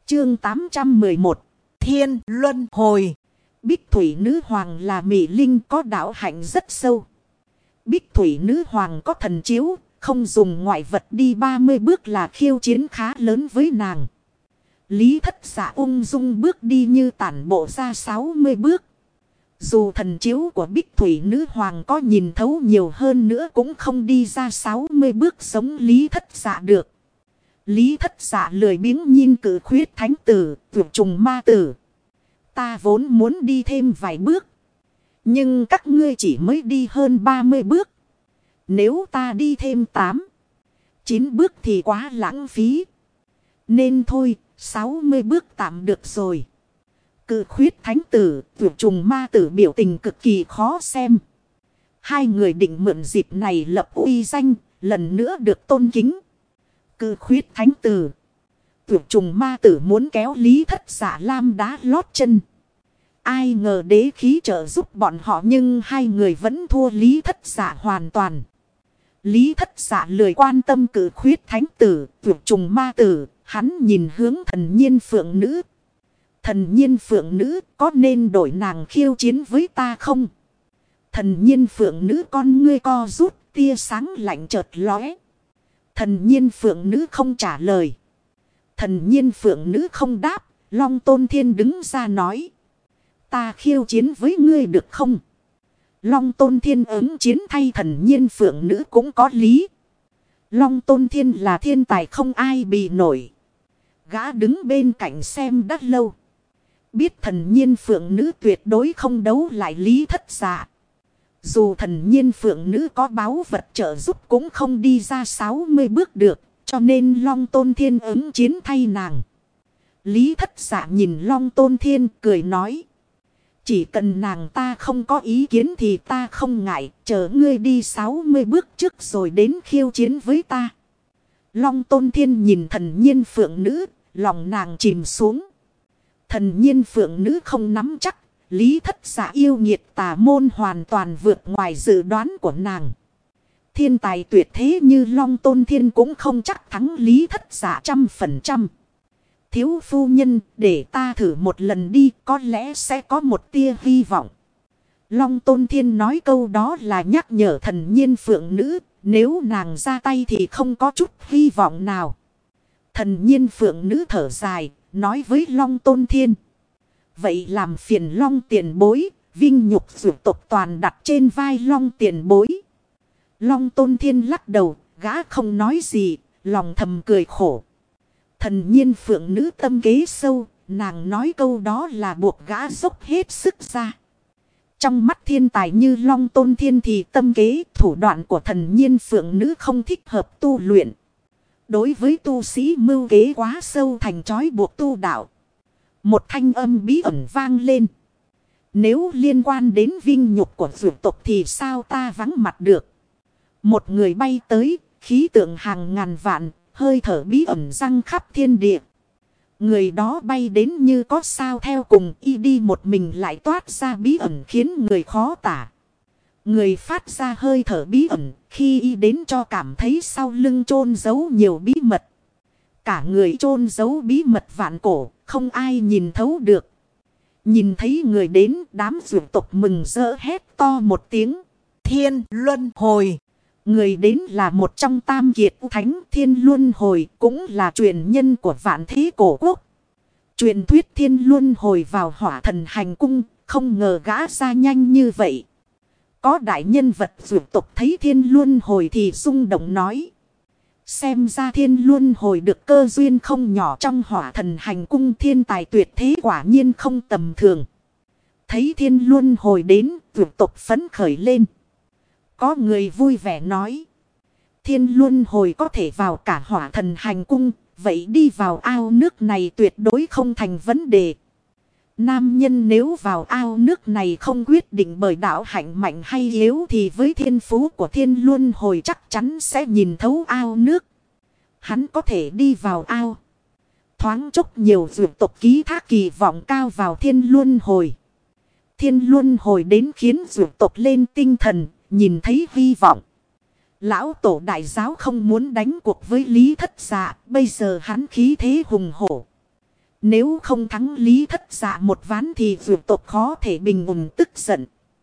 Chương 811 Thiên Luân Hồi. Bích Thủy Nữ Hoàng là mỹ linh có đạo hạnh rất sâu. Bích Thủy Nữ Hoàng có thần chiếu, không dùng ngoại vật đi 30 bước là khiêu chiến khá lớn với nàng. Lý Thất Dạ ung dung bước đi như tản bộ ra 60 bước. Dù thần chiếu của Bích Thủy Nữ Hoàng có nhìn thấu nhiều hơn nữa cũng không đi ra 60 bước giống Lý Thất Dạ được. Lý Thất Dạ lười biếng nhìn cử khuyết thánh tử, vượt trùng ma tử. Ta vốn muốn đi thêm vài bước. Nhưng các ngươi chỉ mới đi hơn 30 bước. Nếu ta đi thêm 8, 9 bước thì quá lãng phí. Nên thôi, 60 bước tạm được rồi. Cự khuyết thánh tử, vượt trùng ma tử biểu tình cực kỳ khó xem. Hai người định mượn dịp này lập uy danh, lần nữa được tôn kính. Cự khuyết thánh tử, vượt trùng ma tử muốn kéo Lý Thất Dạ lam đá lót chân. Ai ngờ đế khí trợ giúp bọn họ nhưng hai người vẫn thua Lý Thất Dạ hoàn toàn. Lý Thất Dạ lười quan tâm cự khuyết thánh tử, vượt trùng ma tử, hắn nhìn hướng thần nhiên phượng nữ. Thần nhiên phượng nữ có nên đổi nàng khiêu chiến với ta không? Thần nhiên phượng nữ con ngươi co rút, tia sáng lạnh chợt lóe. Thần nhiên phượng nữ không trả lời. Thần nhiên phượng nữ không đáp, Long Tôn Thiên đứng ra nói. Ta khiêu chiến với ngươi được không? Long Tôn Thiên ứng chiến thay thần nhiên phượng nữ cũng có lý. Long Tôn Thiên là thiên tài không ai bị nổi. Gã đứng bên cạnh xem đã lâu. Biết thần nhiên phượng nữ tuyệt đối không đấu lại Lý Thất Dạ. Dù thần nhiên phượng nữ có báu vật trợ giúp cũng không đi ra 60 bước được. Cho nên Long Tôn Thiên ứng chiến thay nàng. Lý Thất Dạ nhìn Long Tôn Thiên cười nói. Chỉ cần nàng ta không có ý kiến thì ta không ngại. Chờ ngươi đi 60 bước trước rồi đến khiêu chiến với ta. Long Tôn Thiên nhìn thần nhiên phượng nữ. Lòng nàng chìm xuống. Thần nhiên phượng nữ không nắm chắc. Lý Thất Dạ yêu nghiệt tà môn hoàn toàn vượt ngoài dự đoán của nàng. Thiên tài tuyệt thế như Long Tôn Thiên cũng không chắc thắng Lý Thất Dạ 100%. Thiếu phu nhân, để ta thử một lần đi, có lẽ sẽ có một tia hy vọng. Long Tôn Thiên nói câu đó là nhắc nhở thần nhiên phượng nữ, nếu nàng ra tay thì không có chút hy vọng nào. Thần nhiên phượng nữ thở dài, nói với Long Tôn Thiên. Vậy làm phiền Long tiền bối, vinh nhục dược tộc toàn đặt trên vai Long tiền bối. Long Tôn Thiên lắc đầu, gã không nói gì, lòng thầm cười khổ. Thần nhiên phượng nữ tâm kế sâu, nàng nói câu đó là buộc gã dốc hết sức ra. Trong mắt thiên tài như Long Tôn Thiên thì tâm kế thủ đoạn của thần nhiên phượng nữ không thích hợp tu luyện. Đối với tu sĩ mưu kế quá sâu thành trói buộc tu đạo. Một thanh âm bí ẩn vang lên. Nếu liên quan đến vinh nhục của dược tộc thì sao ta vắng mặt được. Một người bay tới, khí tượng hàng ngàn vạn, hơi thở bí ẩn răng khắp thiên địa. Người đó bay đến như có sao theo cùng, y đi một mình lại toát ra bí ẩn khiến người khó tả. Người phát ra hơi thở bí ẩn, khi y đến cho cảm thấy sau lưng chôn giấu nhiều bí mật. Cả người chôn giấu bí mật vạn cổ, không ai nhìn thấu được. Nhìn thấy người đến, đám dược tộc mừng rỡ hét to một tiếng. Thiên Luân Hồi. Người đến là một trong tam kiệt thánh. Thiên Luân Hồi cũng là truyền nhân của vạn thế cổ quốc. Truyền thuyết Thiên Luân Hồi vào hỏa thần hành cung, không ngờ gã ra nhanh như vậy. Có đại nhân vật dược tộc thấy Thiên Luân Hồi thì rung động nói. Xem ra Thiên Luân Hồi được cơ duyên không nhỏ trong hỏa thần hành cung, thiên tài tuyệt thế quả nhiên không tầm thường. Thấy Thiên Luân Hồi đến, dược tộc phấn khởi lên. Có người vui vẻ nói. Thiên Luân Hồi có thể vào cả hỏa thần hành cung, vậy đi vào ao nước này tuyệt đối không thành vấn đề. Nam nhân nếu vào ao nước này không quyết định bởi đạo hạnh mạnh hay yếu thì với thiên phú của Thiên Luân Hồi chắc chắn sẽ nhìn thấu ao nước. Hắn có thể đi vào ao. Thoáng chốc nhiều dược tộc ký thác kỳ vọng cao vào Thiên Luân Hồi. Thiên Luân Hồi đến khiến dược tộc lên tinh thần, nhìn thấy hy vọng. Lão tổ đại giáo không muốn đánh cuộc với Lý Thất Dạ, bây giờ hắn khí thế hùng hổ. Nếu không thắng Lý Thất Dạ một ván thì vượt tộc khó thể bình ổn tức giận.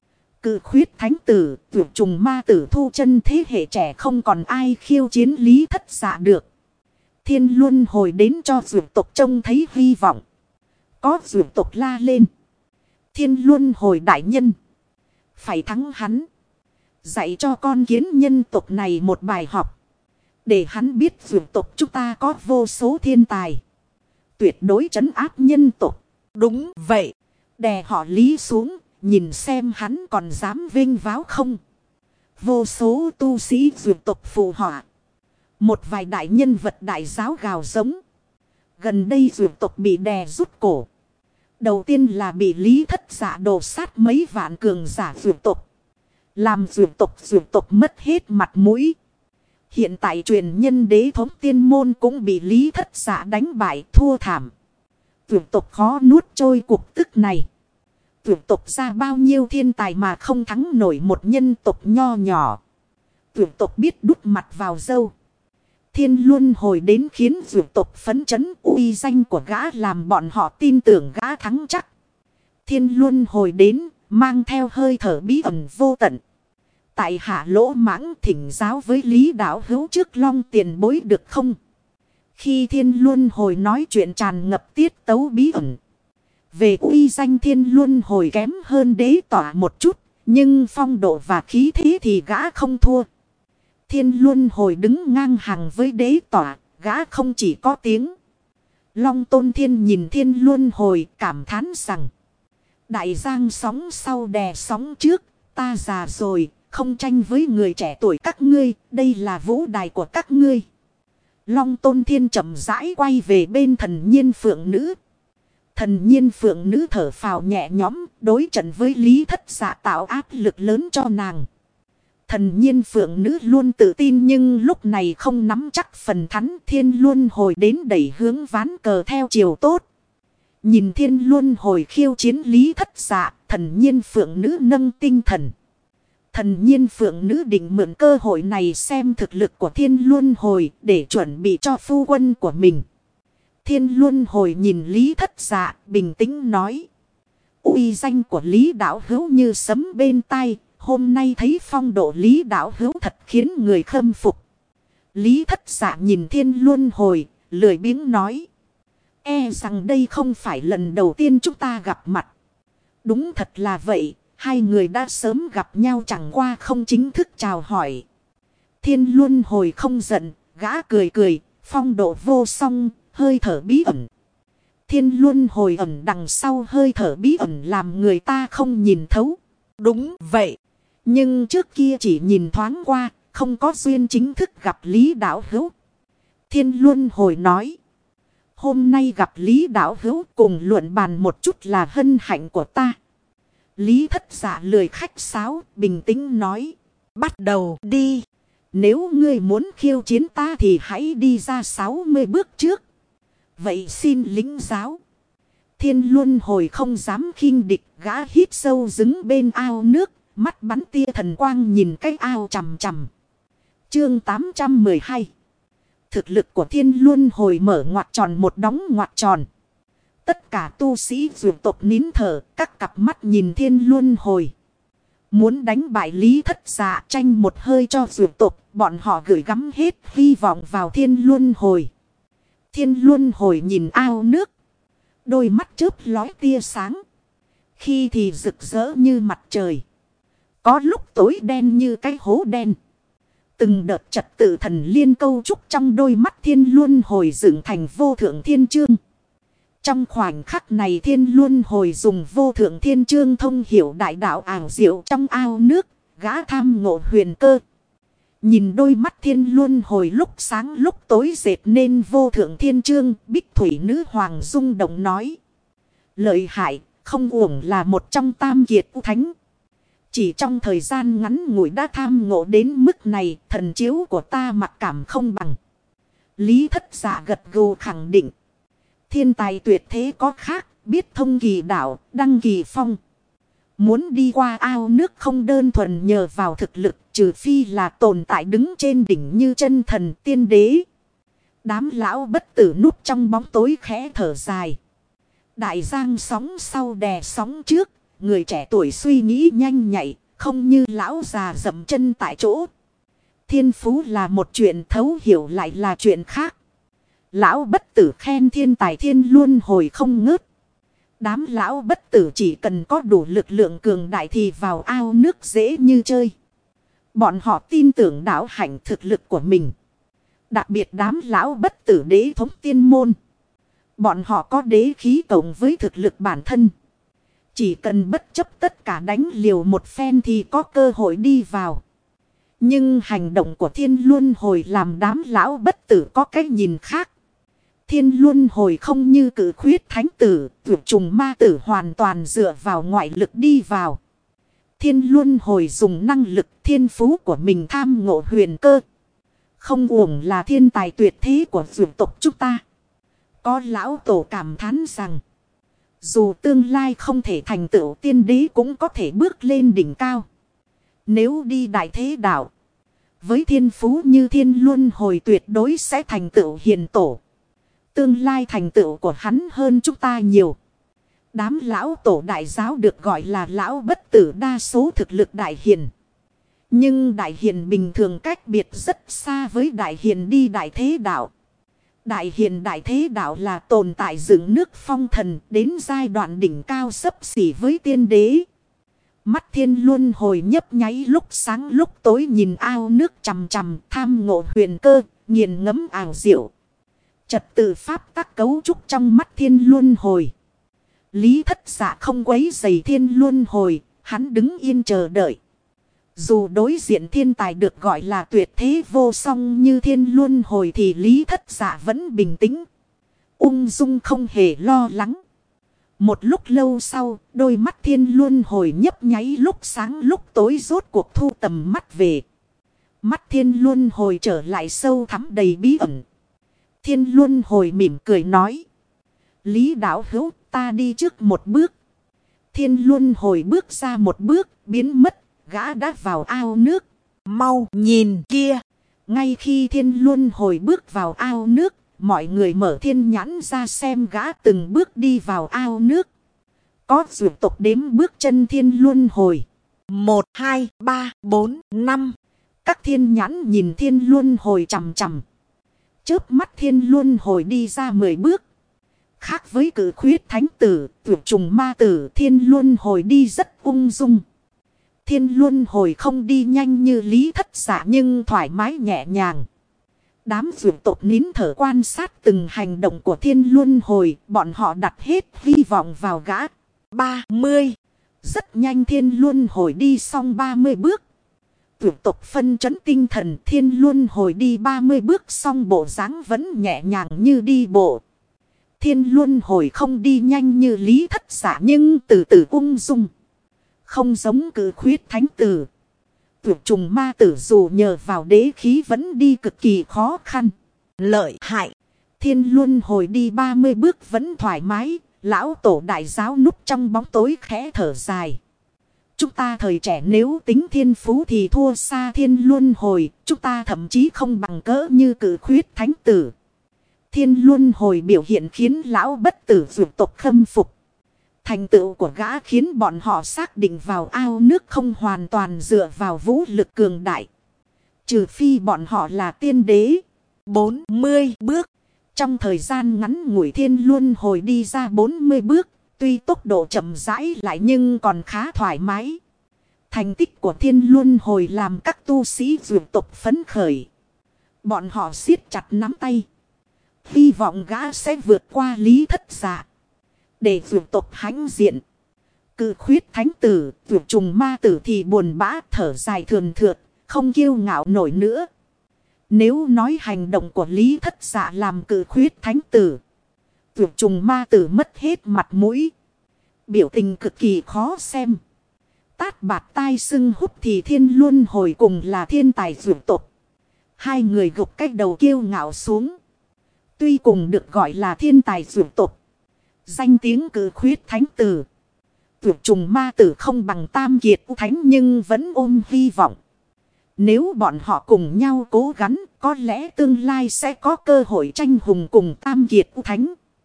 Cự khuyết thánh tử, vượt trùng ma tử thu chân thế hệ trẻ không còn ai khiêu chiến Lý Thất Dạ được. Thiên luân hồi đến cho vượt tộc trông thấy hy vọng. Có vượt tộc la lên. Thiên luân hồi đại nhân. Phải thắng hắn. Dạy cho con kiến nhân tộc này một bài học. Để hắn biết vượt tộc chúng ta có vô số thiên tài. Tuyệt đối trấn áp nhân tộc. Đúng vậy. Đè họ Lý xuống. Nhìn xem hắn còn dám vênh váo không. Vô số tu sĩ vượt tộc phù họa. Một vài đại nhân vật đại giáo gào giống. Gần đây vượt tộc bị đè rút cổ. Đầu tiên là bị Lý Thất Dạ đổ sát mấy vạn cường giả vượt tộc. Làm vượt tộc mất hết mặt mũi. Hiện tại truyền nhân đế thống tiên môn cũng bị Lý Thất Dạ đánh bại thua thảm. Vượt tộc khó nuốt trôi cuộc tức này. Vượt tộc ra bao nhiêu thiên tài mà không thắng nổi một nhân tộc nho nhỏ. Vượt tộc biết đút mặt vào dâu. Thiên luân hồi đến khiến vượt tộc phấn chấn, uy danh của gã làm bọn họ tin tưởng gã thắng chắc. Thiên luân hồi đến, mang theo hơi thở bí ẩn vô tận. Tại hạ lỗ mãng thỉnh giáo với Lý Đạo Hữu trước Long tiền bối được không? Khi thiên luân hồi nói chuyện tràn ngập tiết tấu bí ẩn. Về uy danh thiên luân hồi kém hơn đế tỏa một chút, nhưng phong độ và khí thế thì gã không thua. Thiên luân hồi đứng ngang hàng với đế tỏa, gã không chỉ có tiếng. Long Tôn Thiên nhìn thiên luân hồi cảm thán rằng. Đại giang sóng sau đè sóng trước, ta già rồi, không tranh với người trẻ tuổi các ngươi, đây là vũ đài của các ngươi. Long Tôn Thiên chậm rãi quay về bên thần nhiên phượng nữ. Thần nhiên phượng nữ thở phào nhẹ nhõm, đối trận với Lý Thất Dạ tạo áp lực lớn cho nàng. Thần nhiên phượng nữ luôn tự tin nhưng lúc này không nắm chắc phần thắng. Thiên luân hồi đến đẩy hướng ván cờ theo chiều tốt. Nhìn thiên luân hồi khiêu chiến Lý Thất Dạ, thần nhiên phượng nữ nâng tinh thần. Thần nhiên phượng nữ định mượn cơ hội này xem thực lực của thiên luân hồi để chuẩn bị cho phu quân của mình. Thiên luân hồi nhìn Lý Thất Dạ bình tĩnh nói. Uy danh của Lý Đạo Hữu như sấm bên tai. Hôm nay thấy phong độ Lý Đạo Hữu thật khiến người khâm phục. Lý Thất Dạ nhìn thiên luân hồi, lười biếng nói. E rằng đây không phải lần đầu tiên chúng ta gặp mặt. Đúng thật là vậy, hai người đã sớm gặp nhau chẳng qua không chính thức chào hỏi. Thiên luân hồi không giận, gã cười cười, phong độ vô song, hơi thở bí ẩn. Thiên luân hồi ẩn đằng sau hơi thở bí ẩn làm người ta không nhìn thấu. Đúng vậy. Nhưng trước kia chỉ nhìn thoáng qua, không có duyên chính thức gặp Lý Đạo Hữu. Thiên luân hồi nói. Hôm nay gặp Lý Đạo Hữu cùng luận bàn một chút là hân hạnh của ta. Lý Thất Dạ lười khách sáo, bình tĩnh nói. Bắt đầu đi. Nếu ngươi muốn khiêu chiến ta thì hãy đi ra 60 bước trước. Vậy xin lĩnh giáo. Thiên luân hồi không dám khinh địch, gã hít sâu đứng bên ao nước. Mắt bắn tia thần quang nhìn cái ao chằm chằm. Chương 812. Thực lực của thiên luân hồi mở ngoặc tròn một đóng ngoặc tròn. Tất cả tu sĩ vượt tộc nín thở, các cặp mắt nhìn thiên luân hồi. Muốn đánh bại Lý Thất Dạ tranh một hơi cho vượt tộc, bọn họ gửi gắm hết hy vọng vào thiên luân hồi. Thiên luân hồi nhìn ao nước. Đôi mắt chớp lóe tia sáng. Khi thì rực rỡ như mặt trời. Có lúc tối đen như cái hố đen. Từng đợt trật tự thần liên câu trúc trong đôi mắt thiên luân hồi dựng thành vô thượng thiên chương. Trong khoảnh khắc này thiên luân hồi dùng vô thượng thiên chương thông hiểu đại đạo ảo diệu trong ao nước, gã tham ngộ huyền cơ. Nhìn đôi mắt thiên luân hồi lúc sáng lúc tối dệt nên vô thượng thiên chương, Bích Thủy Nữ Hoàng rung động nói. Lợi hại, không uổng là một trong tam kiệt thánh. Chỉ trong thời gian ngắn ngủi đã tham ngộ đến mức này, thần chiếu của ta mặc cảm không bằng. Lý Thất Dạ gật gù khẳng định. Thiên tài tuyệt thế có khác, biết thông kỳ đạo, đăng kỳ phong. Muốn đi qua ao nước không đơn thuần nhờ vào thực lực, trừ phi là tồn tại đứng trên đỉnh như chân thần tiên đế. Đám lão bất tử núp trong bóng tối khẽ thở dài. Đại giang sóng sau đè sóng trước. Người trẻ tuổi suy nghĩ nhanh nhạy. Không như lão già dậm chân tại chỗ. Thiên phú là một chuyện, thấu hiểu lại là chuyện khác. Lão bất tử khen thiên tài thiên luân hồi không ngớt. Đám lão bất tử chỉ cần có đủ lực lượng cường đại thì vào ao nước dễ như chơi. Bọn họ tin tưởng đạo hạnh thực lực của mình. Đặc biệt đám lão bất tử đế thống tiên môn. Bọn họ có đế khí cộng với thực lực bản thân. Chỉ cần bất chấp tất cả đánh liều một phen thì có cơ hội đi vào. Nhưng hành động của thiên luân hồi làm đám lão bất tử có cách nhìn khác. Thiên luân hồi không như cử khuyết thánh tử, tuyệt trùng ma tử hoàn toàn dựa vào ngoại lực đi vào. Thiên luân hồi dùng năng lực thiên phú của mình tham ngộ huyền cơ. Không uổng là thiên tài tuyệt thế của dược tộc chúng ta. Có lão tổ cảm thán rằng, dù tương lai không thể thành tựu tiên đế cũng có thể bước lên đỉnh cao. Nếu đi đại thế đạo, với thiên phú như thiên luân hồi tuyệt đối sẽ thành tựu hiền tổ. Tương lai thành tựu của hắn hơn chúng ta nhiều. Đám lão tổ đại giáo được gọi là lão bất tử, đa số thực lực đại hiền. Nhưng đại hiền bình thường cách biệt rất xa với đại hiền đi đại thế đạo. Đại hiền đại thế đạo là tồn tại dựng nước phong thần, đến giai đoạn đỉnh cao xấp xỉ với tiên đế. Mắt thiên luân hồi nhấp nháy lúc sáng lúc tối nhìn ao nước chằm chằm, tham ngộ huyền cơ, nghiền ngẫm ảo diệu. Trật tự pháp tắc cấu trúc trong mắt thiên luân hồi. Lý Thất Dạ không quấy rầy thiên luân hồi, hắn đứng yên chờ đợi. Dù đối diện thiên tài được gọi là tuyệt thế vô song như thiên luân hồi thì Lý Thất Dạ vẫn bình tĩnh, ung dung không hề lo lắng. Một lúc lâu sau, đôi mắt thiên luân hồi nhấp nháy lúc sáng lúc tối rốt cuộc thu tầm mắt về. Mắt thiên luân hồi trở lại sâu thẳm đầy bí ẩn. Thiên luân hồi mỉm cười nói, Lý đạo hữu, ta đi trước một bước. Thiên luân hồi bước ra một bước, biến mất, gã đã vào ao nước. Mau nhìn kia. Ngay khi thiên luân hồi bước vào ao nước, mọi người mở thiên nhãn ra xem gã từng bước đi vào ao nước. Có dược tộc đếm bước chân thiên luân hồi. 1, 2, 3, 4, 5. Các thiên nhãn nhìn thiên luân hồi chằm chằm. Chớp mắt thiên luân hồi đi ra 10 bước. Khác với cử khuyết thánh tử, tuyệt trùng ma tử, thiên luân hồi đi rất ung dung. Thiên luân hồi không đi nhanh như Lý Thất Dạ nhưng thoải mái nhẹ nhàng. Đám dược tộc nín thở quan sát từng hành động của thiên luân hồi, bọn họ đặt hết hy vọng vào gã. 30. Rất nhanh thiên luân hồi đi xong 30 bước. Tuyệt tộc phân chấn tinh thần, thiên luân hồi đi 30 bước xong bộ dáng vẫn nhẹ nhàng như đi bộ. Thiên luân hồi không đi nhanh như Lý Thất Dạ nhưng từ từ ung dung. Không giống cử khuyết thánh tử, tuyệt trùng ma tử dù nhờ vào đế khí vẫn đi cực kỳ khó khăn. Lợi hại. Thiên luân hồi đi 30 bước vẫn thoải mái. Lão tổ đại giáo núp trong bóng tối khẽ thở dài. Chúng ta thời trẻ nếu tính thiên phú thì thua xa thiên luân hồi. Chúng ta thậm chí không bằng cỡ như cử khuyết thánh tử. Thiên luân hồi biểu hiện khiến lão bất tử dược tộc khâm phục. Thành tựu của gã khiến bọn họ xác định vào ao nước không hoàn toàn dựa vào vũ lực cường đại. Trừ phi bọn họ là tiên đế. 40 bước. Trong thời gian ngắn ngủi thiên luân hồi đi ra 40 bước. Tuy tốc độ chậm rãi lại nhưng còn khá thoải mái. Thành tích của thiên luân hồi làm các tu sĩ dược tộc phấn khởi. Bọn họ siết chặt nắm tay. Hy vọng gã sẽ vượt qua Lý Thất Dạ. Để dược tộc hãnh diện. Cự khuyết thánh tử, tuyệt trùng ma tử thì buồn bã thở dài thườn thượt, không kiêu ngạo nổi nữa. Nếu nói hành động của Lý Thất Dạ làm cự khuyết thánh tử, tuyệt trùng ma tử mất hết mặt mũi. Biểu tình cực kỳ khó xem. Tát bạt tai sưng húp thì thiên luân hồi cùng là thiên tài dược tộc. Hai người gục cách đầu kiêu ngạo xuống. Tuy cùng được gọi là thiên tài dược tộc, danh tiếng cử khuyết thánh tử, tuyệt trùng ma tử không bằng tam kiệt thánh nhưng vẫn ôm hy vọng. Nếu bọn họ cùng nhau cố gắng, có lẽ tương lai sẽ có cơ hội tranh hùng cùng tam kiệt thánh.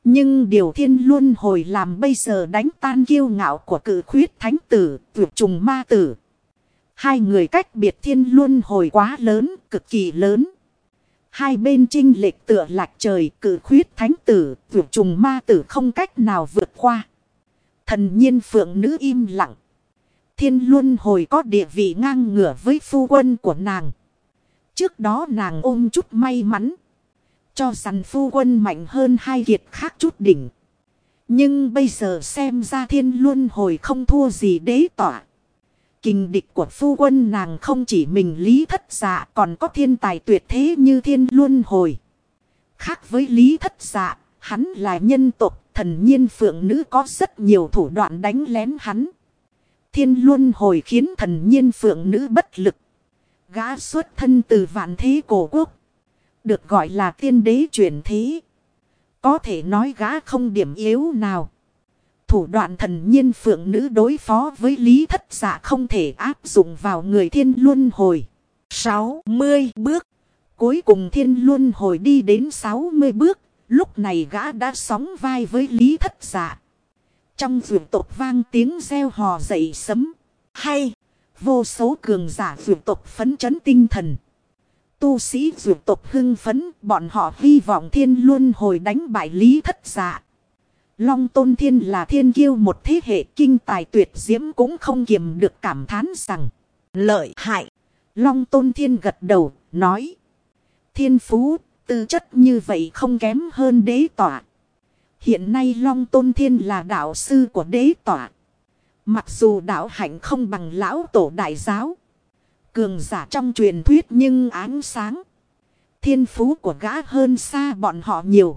Nhưng điều thiên luân hồi làm bây giờ đánh tan kiêu ngạo của cự khuyết thánh tử, tuyệt trùng ma tử. Hai người cách biệt thiên luân hồi quá lớn, cực kỳ lớn. Hai bên chênh lệch tựa lệch trời, cự khuyết thánh tử, tuyệt trùng ma tử không cách nào vượt qua. Thần nhiên phượng nữ im lặng. Thiên luân hồi có địa vị ngang ngửa với phu quân của nàng. Trước đó nàng ôm chút may mắn, cho rằng phu quân mạnh hơn hai kiệt khác chút đỉnh. Nhưng bây giờ xem ra thiên luân hồi không thua gì đế tỏa. Kình địch của phu quân nàng không chỉ mình Lý Thất Dạ, còn có thiên tài tuyệt thế như thiên luân hồi. Khác với Lý Thất Dạ, hắn là nhân tộc, thần nhiên phượng nữ có rất nhiều thủ đoạn đánh lén hắn. Thiên luân hồi khiến thần nhiên phượng nữ bất lực. Gã xuất thân từ vạn thế cổ quốc, được gọi là tiên đế chuyển thế. Có thể nói gã không điểm yếu nào. Thủ đoạn thần nhiên phượng nữ đối phó với Lý Thất Dạ không thể áp dụng vào người thiên luân hồi. 60 bước. Cuối cùng thiên luân hồi đi đến 60 bước. Lúc này gã đã sóng vai với Lý Thất Dạ. Trong vườn tộc vang tiếng reo hò dậy sấm. Hay. Vô số cường giả vườn tộc phấn chấn tinh thần. Tu sĩ vườn tộc hưng phấn. Bọn họ hy vọng thiên luân hồi đánh bại Lý Thất Dạ. Long Tôn Thiên là thiên kiêu một thế hệ, kinh tài tuyệt diễm cũng không kiềm được cảm thán rằng lợi hại. Long Tôn Thiên gật đầu, nói: thiên phú, tư chất như vậy không kém hơn đế tỏa. Hiện nay Long Tôn Thiên là đạo sư của đế tỏa. Mặc dù đạo hạnh không bằng lão tổ đại giáo, cường giả trong truyền thuyết, nhưng ánh sáng, thiên phú của gã hơn xa bọn họ nhiều.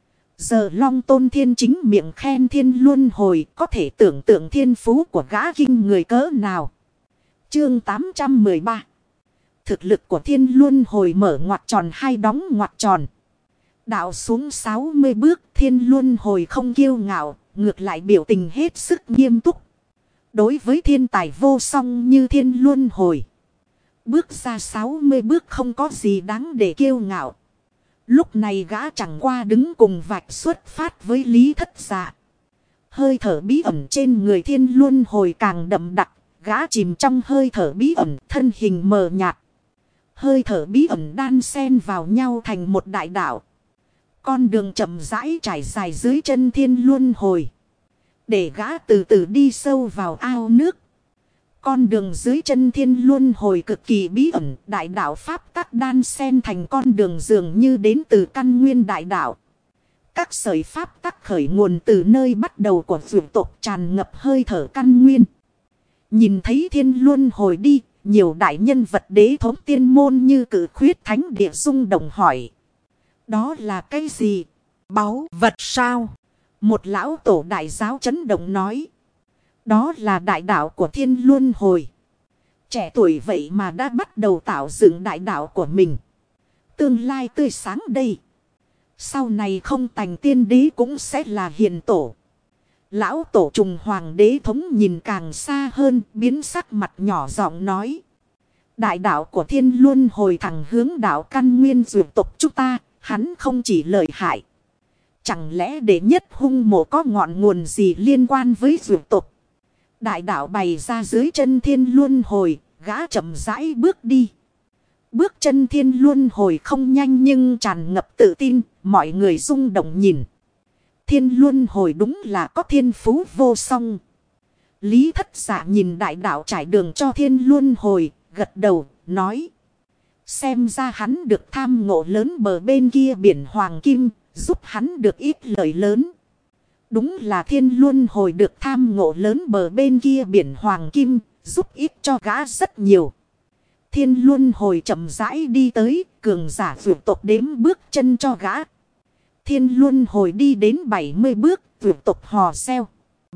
Giờ Long Tôn Thiên chính miệng khen thiên luân hồi, có thể tưởng tượng thiên phú của gã kinh người cỡ nào. Chương 813. Thực lực của thiên luân hồi mở ngoặc tròn hai đóng ngoặc tròn. Đạo xuống 60 bước, thiên luân hồi không kiêu ngạo, ngược lại biểu tình hết sức nghiêm túc. Đối với thiên tài vô song như thiên luân hồi, bước ra 60 bước không có gì đáng để kiêu ngạo. Lúc này gã chẳng qua đứng cùng vạch xuất phát với Lý Thất Dạ. Hơi thở bí ẩn trên người thiên luân hồi càng đậm đặc. Gã chìm trong hơi thở bí ẩn, thân hình mờ nhạt. Hơi thở bí ẩn đan xen vào nhau thành một đại đạo. Con đường chậm rãi trải dài dưới chân thiên luân hồi, để gã từ từ đi sâu vào ao nước. Con đường dưới chân thiên luân hồi cực kỳ bí ẩn, đại đạo pháp tắc đan xen thành con đường dường như đến từ căn nguyên đại đạo. Các sợi pháp tắc khởi nguồn từ nơi bắt đầu của vượt tộc, tràn ngập hơi thở căn nguyên. Nhìn thấy thiên luân hồi đi, nhiều đại nhân vật đế thống tiên môn như Cự Khuyết Thánh Địa rung động hỏi: đó là cái gì? Báu vật sao? Một lão tổ đại giáo chấn động nói: đó là đại đạo của thiên luân hồi. Trẻ tuổi vậy mà đã bắt đầu tạo dựng đại đạo của mình. Tương lai tươi sáng đây. Sau này không thành tiên đế cũng sẽ là hiền tổ. Lão tổ trùng hoàng đế thống nhìn càng xa hơn, biến sắc mặt nhỏ giọng nói: đại đạo của thiên luân hồi thẳng hướng đạo căn nguyên dược tộc chúng ta. Hắn không chỉ lợi hại, chẳng lẽ đệ nhất hung mộ có ngọn nguồn gì liên quan với dược tộc? Đại đạo bày ra dưới chân thiên luân hồi, gã chậm rãi bước đi. Bước chân thiên luân hồi không nhanh nhưng tràn ngập tự tin, mọi người rung động nhìn. Thiên luân hồi đúng là có thiên phú vô song. Lý Thất Dạ nhìn đại đạo trải đường cho thiên luân hồi, gật đầu, nói: xem ra hắn được tham ngộ lớn bờ bên kia biển Hoàng Kim, giúp hắn được ít lợi lớn. Đúng là thiên luân hồi được tham ngộ lớn bờ bên kia biển Hoàng Kim, giúp ít cho gã rất nhiều. Thiên luân hồi chậm rãi đi tới, cường giả vượt tộc đếm bước chân cho gã. Thiên luân hồi đi đến 70 bước, vượt tộc hò reo.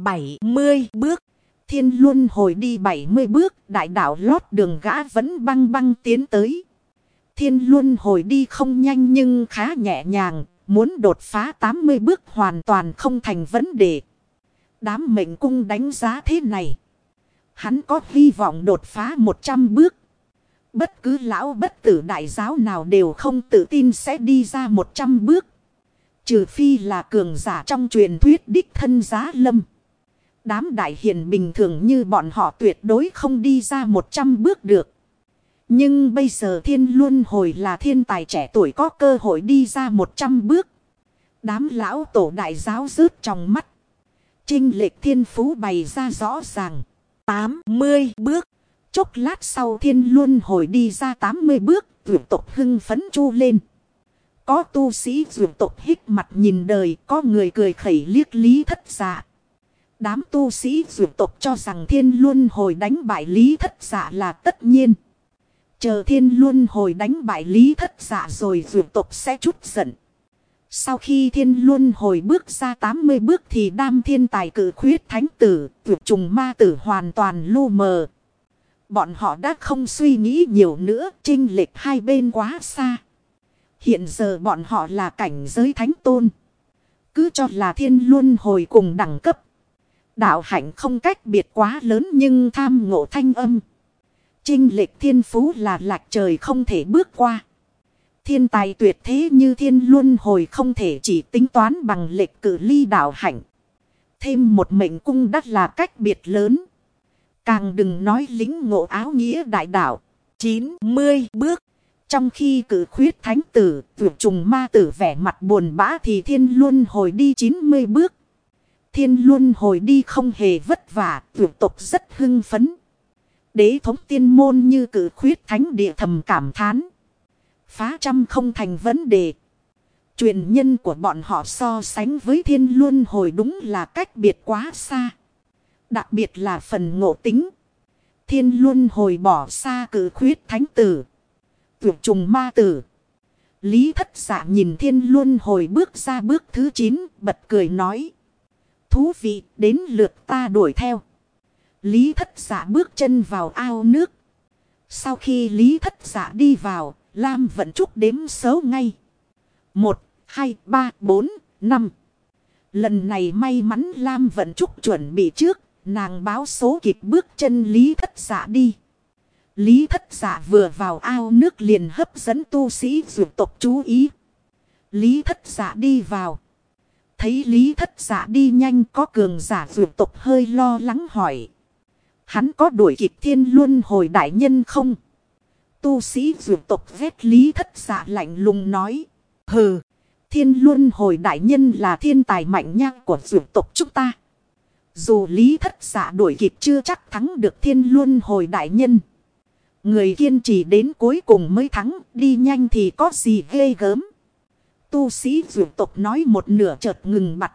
70 bước. Thiên luân hồi đi 70 bước, đại đạo lót đường gã vẫn băng băng tiến tới. Thiên luân hồi đi không nhanh nhưng khá nhẹ nhàng. Muốn đột phá 80 bước hoàn toàn không thành vấn đề. Đám mệnh cung đánh giá thế này, hắn có hy vọng đột phá 100 bước. Bất cứ lão bất tử đại giáo nào đều không tự tin sẽ đi ra 100 bước. Trừ phi là cường giả trong truyền thuyết đích thân giá lâm. Đám đại hiền bình thường như bọn họ tuyệt đối không đi ra 100 bước được. Nhưng bây giờ Thiên Luân Hồi là thiên tài trẻ tuổi có cơ hội đi ra 100 bước. Đám lão tổ đại giáo rớt trong mắt. Chênh lệch thiên phú bày ra rõ ràng. 80 bước. Chốc lát sau Thiên Luân Hồi đi ra 80 bước. Vượt tộc hưng phấn chu lên. Có tu sĩ vượt tộc hít mặt nhìn đời. Có người cười khẩy liếc Lý Thất Dạ. Đám tu sĩ vượt tộc cho rằng Thiên Luân Hồi đánh bại Lý Thất Dạ là tất nhiên. Chờ Thiên Luân Hồi đánh bại Lý Thất Dạ rồi vượt tộc sẽ trút giận. Sau khi Thiên Luân Hồi bước ra 80 bước thì đám thiên tài cử khuyết thánh tử, vượt trùng ma tử hoàn toàn lu mờ. Bọn họ đã không suy nghĩ nhiều nữa, chênh lệch hai bên quá xa. Hiện giờ bọn họ là cảnh giới thánh tôn. Cứ cho là Thiên Luân Hồi cùng đẳng cấp. Đạo hạnh không cách biệt quá lớn nhưng tham ngộ thanh âm. Chênh lệch thiên phú là lệch trời không thể bước qua. Thiên tài tuyệt thế như Thiên Luân Hồi không thể chỉ tính toán bằng lệch cự ly đạo hạnh. Thêm một mệnh cung đắt là cách biệt lớn. Càng đừng nói lĩnh ngộ áo nghĩa đại đạo. 90 bước. Trong khi cử khuyết thánh tử, vượt trùng ma tử vẻ mặt buồn bã thì Thiên Luân Hồi đi 90 bước. Thiên Luân Hồi đi không hề vất vả, vượt tộc rất hưng phấn. Đế thống tiên môn như cử khuyết thánh địa thầm cảm thán. Phá trăm không thành vấn đề. Truyền nhân của bọn họ so sánh với Thiên Luân Hồi đúng là cách biệt quá xa. Đặc biệt là phần ngộ tính. Thiên Luân Hồi bỏ xa cử khuyết thánh tử. Vượt trùng ma tử. Lý Thất Dạ nhìn Thiên Luân Hồi bước ra bước thứ 9, bật cười nói. Thú vị, đến lượt ta đuổi theo. Lý Thất Dạ bước chân vào ao nước. Sau khi Lý Thất Dạ đi vào, Lam Vận Trúc đếm số ngay. 1, 2, 3, 4, 5. Lần này may mắn Lam Vận Trúc chuẩn bị trước, nàng báo số kịp bước chân Lý Thất Dạ đi. Lý Thất Dạ vừa vào ao nước liền hấp dẫn tu sĩ dược tộc chú ý. Lý Thất Dạ đi vào. Thấy Lý Thất Dạ đi nhanh có cường giả dược tộc hơi lo lắng hỏi. Hắn có đuổi kịp Thiên Luân Hồi đại nhân không? Tu sĩ dược tộc vét Lý Thất Dạ lạnh lùng nói. Hừ, Thiên Luân Hồi đại nhân là thiên tài mạnh nha của dược tộc chúng ta. Dù Lý Thất Dạ đuổi kịp chưa chắc thắng được Thiên Luân Hồi đại nhân. Người kiên trì đến cuối cùng mới thắng, đi nhanh thì có gì ghê gớm. Tu sĩ dược tộc nói một nửa chợt ngừng mặt.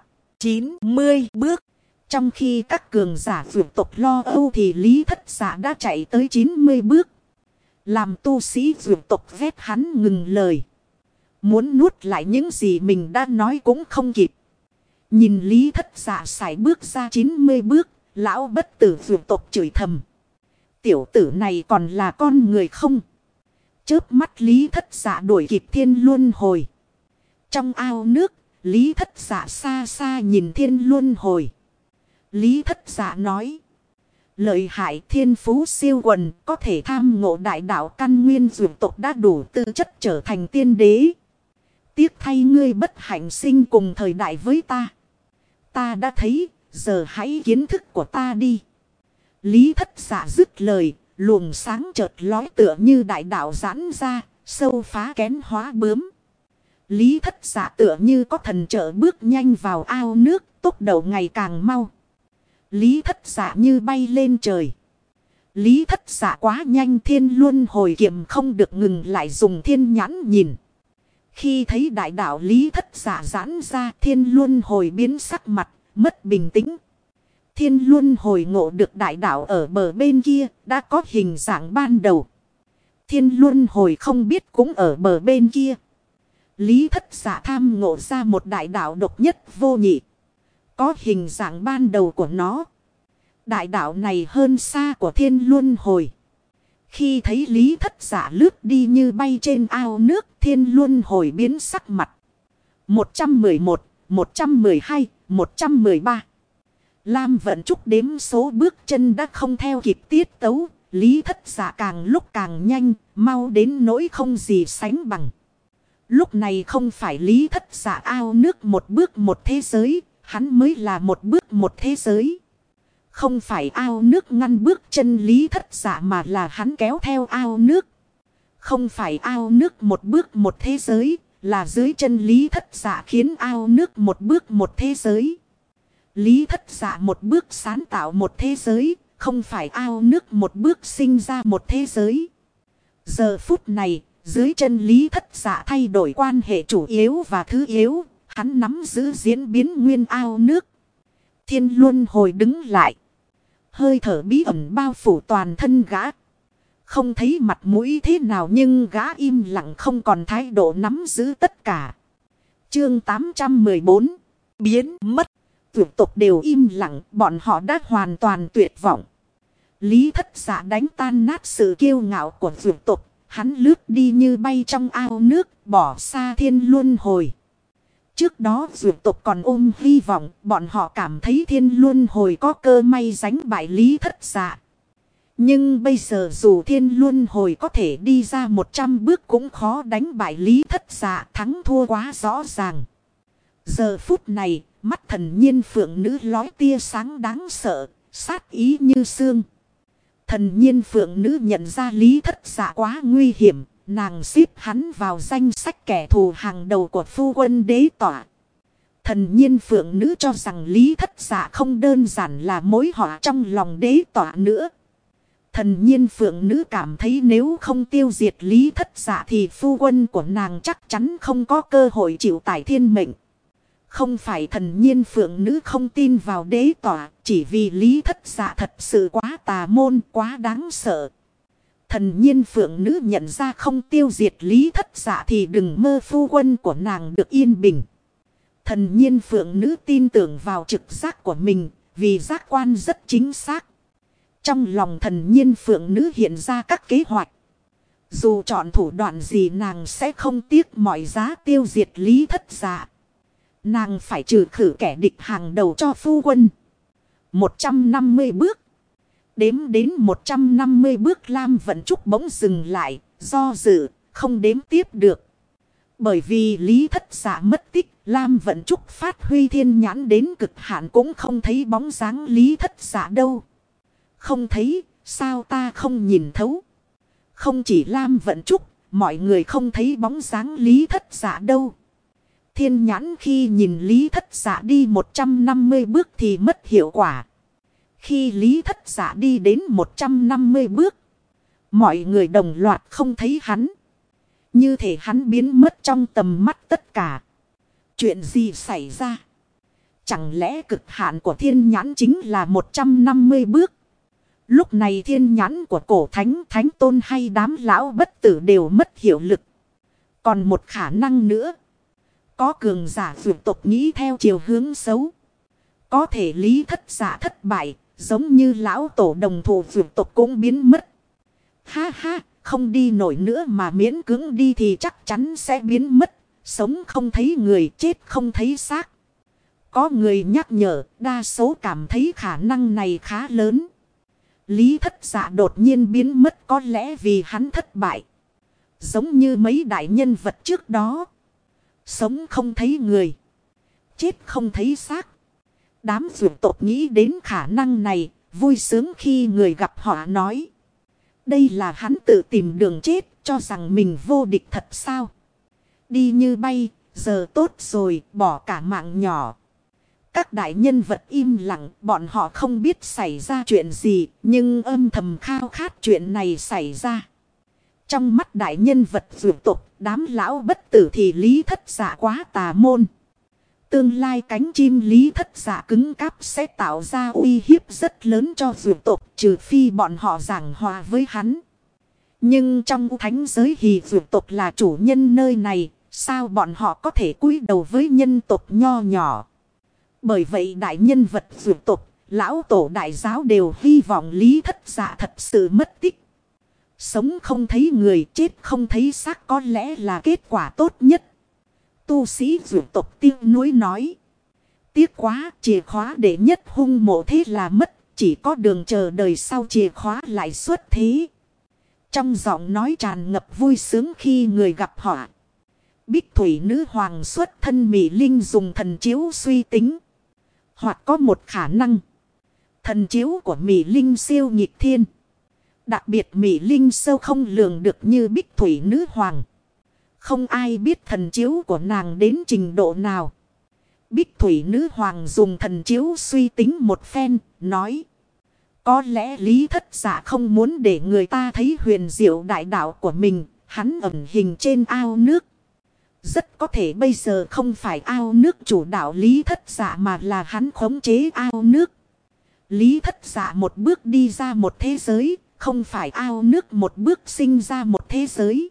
90 bước. Trong khi các cường giả dược tộc lo âu thì Lý Thất Dạ đã chạy tới 90 bước. Làm tu sĩ dược tộc vét hắn ngừng lời. Muốn nuốt lại những gì mình đã nói cũng không kịp. Nhìn Lý Thất Dạ sải bước ra 90 bước, lão bất tử dược tộc chửi thầm. Tiểu tử này còn là con người không? Chớp mắt Lý Thất Dạ đuổi kịp Thiên Luân Hồi. Trong ao nước, Lý Thất Dạ xa xa nhìn Thiên Luân Hồi. Lý Thất Dạ nói. Lợi hại thiên phú siêu quần có thể tham ngộ đại đạo căn nguyên dược tộc đã đủ tư chất trở thành tiên đế. Tiếc thay ngươi bất hạnh sinh cùng thời đại với ta. Ta đã thấy, giờ hãy kiến thức của ta đi. Lý Thất Dạ dứt lời, luồng sáng chợt lói tựa như đại đạo giãn ra, sâu phá kén hóa bướm. Lý Thất Dạ tựa như có thần trợ bước nhanh vào ao nước, tốc độ ngày càng mau. Lý Thất Dạ như bay lên trời. Lý Thất Dạ quá nhanh Thiên Luân Hồi kiệm không được ngừng lại dùng thiên nhãn nhìn. Khi thấy đại đạo Lý Thất Dạ giãn ra Thiên Luân Hồi biến sắc mặt, mất bình tĩnh. Thiên Luân Hồi ngộ được đại đạo ở bờ bên kia đã có hình dạng ban đầu. Thiên Luân Hồi không biết cũng ở bờ bên kia. Lý Thất Dạ tham ngộ ra một đại đạo độc nhất vô nhị. Có hình dạng ban đầu của nó. Đại đạo này hơn xa của Thiên Luân Hồi. Khi thấy Lý Thất Dạ lướt đi như bay trên ao nước, Thiên Luân Hồi biến sắc mặt. 111, 112, 113. Lam Vận Trúc đếm số bước chân đã không theo kịp tiết tấu. Lý Thất Dạ càng lúc càng nhanh, mau đến nỗi không gì sánh bằng. Lúc này không phải Lý Thất Dạ ao nước một bước một thế giới, hắn mới là một bước một thế giới. Không phải ao nước ngăn bước chân Lý Thất Dạ mà là hắn kéo theo ao nước. Không phải ao nước một bước một thế giới, là dưới chân Lý Thất Dạ khiến ao nước một bước một thế giới. Lý Thất Dạ một bước sáng tạo một thế giới, không phải ao nước một bước sinh ra một thế giới. Giờ phút này, dưới chân Lý Thất Dạ thay đổi quan hệ chủ yếu và thứ yếu, hắn nắm giữ diễn biến nguyên ao nước. Thiên Luân Hồi đứng lại. Hơi thở bí ẩn bao phủ toàn thân gã. Không thấy mặt mũi thế nào nhưng gã im lặng không còn thái độ nắm giữ tất cả. Chương 814. Biến mất. Tuyệt tục đều im lặng, bọn họ đã hoàn toàn tuyệt vọng. Lý Thất Dạ đánh tan nát sự kiêu ngạo của tuyệt tục. Hắn lướt đi như bay trong ao nước, bỏ xa Thiên Luân Hồi. Trước đó tuyệt tục còn ôm hy vọng, bọn họ cảm thấy Thiên Luân Hồi có cơ may đánh bại Lý Thất Dạ. Nhưng bây giờ dù Thiên Luân Hồi có thể đi ra 100 bước cũng khó đánh bại Lý Thất Dạ, thắng thua quá rõ ràng. Giờ phút này, mắt thần nhiên phượng nữ lói tia sáng đáng sợ, sát ý như xương. Thần nhiên phượng nữ nhận ra Lý Thất Dạ quá nguy hiểm, nàng xếp hắn vào danh sách kẻ thù hàng đầu của phu quân đế tỏa. Thần nhiên phượng nữ cho rằng Lý Thất Dạ không đơn giản là mối họa trong lòng đế tỏa nữa. Thần nhiên phượng nữ cảm thấy nếu không tiêu diệt Lý Thất Dạ thì phu quân của nàng chắc chắn không có cơ hội chịu tải thiên mệnh. Không phải thần nhiên phượng nữ không tin vào đế tỏa, chỉ vì Lý Thất Dạ thật sự quá tà môn, quá đáng sợ. Thần nhiên phượng nữ nhận ra không tiêu diệt Lý Thất Dạ thì đừng mơ phu quân của nàng được yên bình. Thần nhiên phượng nữ tin tưởng vào trực giác của mình, vì giác quan rất chính xác. Trong lòng thần nhiên phượng nữ hiện ra các kế hoạch. Dù chọn thủ đoạn gì nàng sẽ không tiếc mọi giá tiêu diệt Lý Thất Dạ. Nàng phải trừ khử kẻ địch hàng đầu cho phu quân. 150 bước. Đếm đến 150 bước Lam Vận Trúc bỗng dừng lại, do dự, không đếm tiếp được. Bởi vì Lý Thất Dạ mất tích, Lam Vận Trúc phát huy thiên nhãn đến cực hạn cũng không thấy bóng dáng Lý Thất Dạ đâu. Không thấy, sao ta không nhìn thấu? Không chỉ Lam Vận Trúc, mọi người không thấy bóng dáng Lý Thất Dạ đâu. Thiên nhãn khi nhìn Lý Thất Dạ đi 150 bước thì mất hiệu quả. Khi Lý Thất Dạ đi đến 150 bước, mọi người đồng loạt không thấy hắn. Như thể hắn biến mất trong tầm mắt tất cả. Chuyện gì xảy ra? Chẳng lẽ cực hạn của thiên nhãn chính là 150 bước? Lúc này thiên nhãn của cổ thánh, thánh tôn hay đám lão bất tử đều mất hiệu lực. Còn một khả năng nữa. Có cường giả vượt tộc nghĩ theo chiều hướng xấu. Có thể Lý Thất Dạ thất bại, giống như lão tổ đồng thủ vượt tộc cũng biến mất. Ha ha, không đi nổi nữa mà miễn cưỡng đi thì chắc chắn sẽ biến mất. Sống không thấy người, chết không thấy xác. Có người nhắc nhở, đa số cảm thấy khả năng này khá lớn. Lý Thất Dạ đột nhiên biến mất có lẽ vì hắn thất bại. Giống như mấy đại nhân vật trước đó. Sống không thấy người. Chết không thấy xác. Đám vượt tộc nghĩ đến khả năng này. Vui sướng khi người gặp họ nói. Đây là hắn tự tìm đường chết. Cho rằng mình vô địch thật sao. Đi như bay. Giờ tốt rồi. Bỏ cả mạng nhỏ. Các đại nhân vật im lặng. Bọn họ không biết xảy ra chuyện gì. Nhưng âm thầm khao khát chuyện này xảy ra. Trong mắt đại nhân vật vượt tục, đám lão bất tử thì Lý Thất Dạ quá tà môn. Tương lai cánh chim Lý Thất Dạ cứng cáp sẽ tạo ra uy hiếp rất lớn cho vượt tục, trừ phi bọn họ giảng hòa với hắn. Nhưng trong thánh giới thì vượt tục là chủ nhân nơi này, sao bọn họ có thể cúi đầu với nhân tộc nho nhỏ. Bởi vậy đại nhân vật vượt tục, lão tổ đại giáo đều hy vọng Lý Thất Dạ thật sự mất tích. Sống không thấy người, chết không thấy xác có lẽ là kết quả tốt nhất. Tu sĩ vượt tộc tiêu núi nói. Tiếc quá, chìa khóa đệ nhất hung mộ thế là mất. Chỉ có đường chờ đời sau chìa khóa lại xuất thế. Trong giọng nói tràn ngập vui sướng khi người gặp họa. Bích thủy nữ hoàng xuất thân Mị Linh dùng thần chiếu suy tính. Hoặc có một khả năng. Thần chiếu của Mị Linh siêu nghịch thiên. Đặc biệt Mị Linh sâu không lường được như Bích thủy nữ hoàng. Không ai biết thần chiếu của nàng đến trình độ nào. Bích thủy nữ hoàng dùng thần chiếu suy tính một phen, nói. Có lẽ Lý Thất Dạ không muốn để người ta thấy huyền diệu đại đạo của mình. Hắn ẩn hình trên ao nước. Rất có thể bây giờ không phải ao nước chủ đạo Lý Thất Dạ mà là hắn khống chế ao nước. Lý Thất Dạ một bước đi ra một thế giới, không phải ao nước một bước sinh ra một thế giới.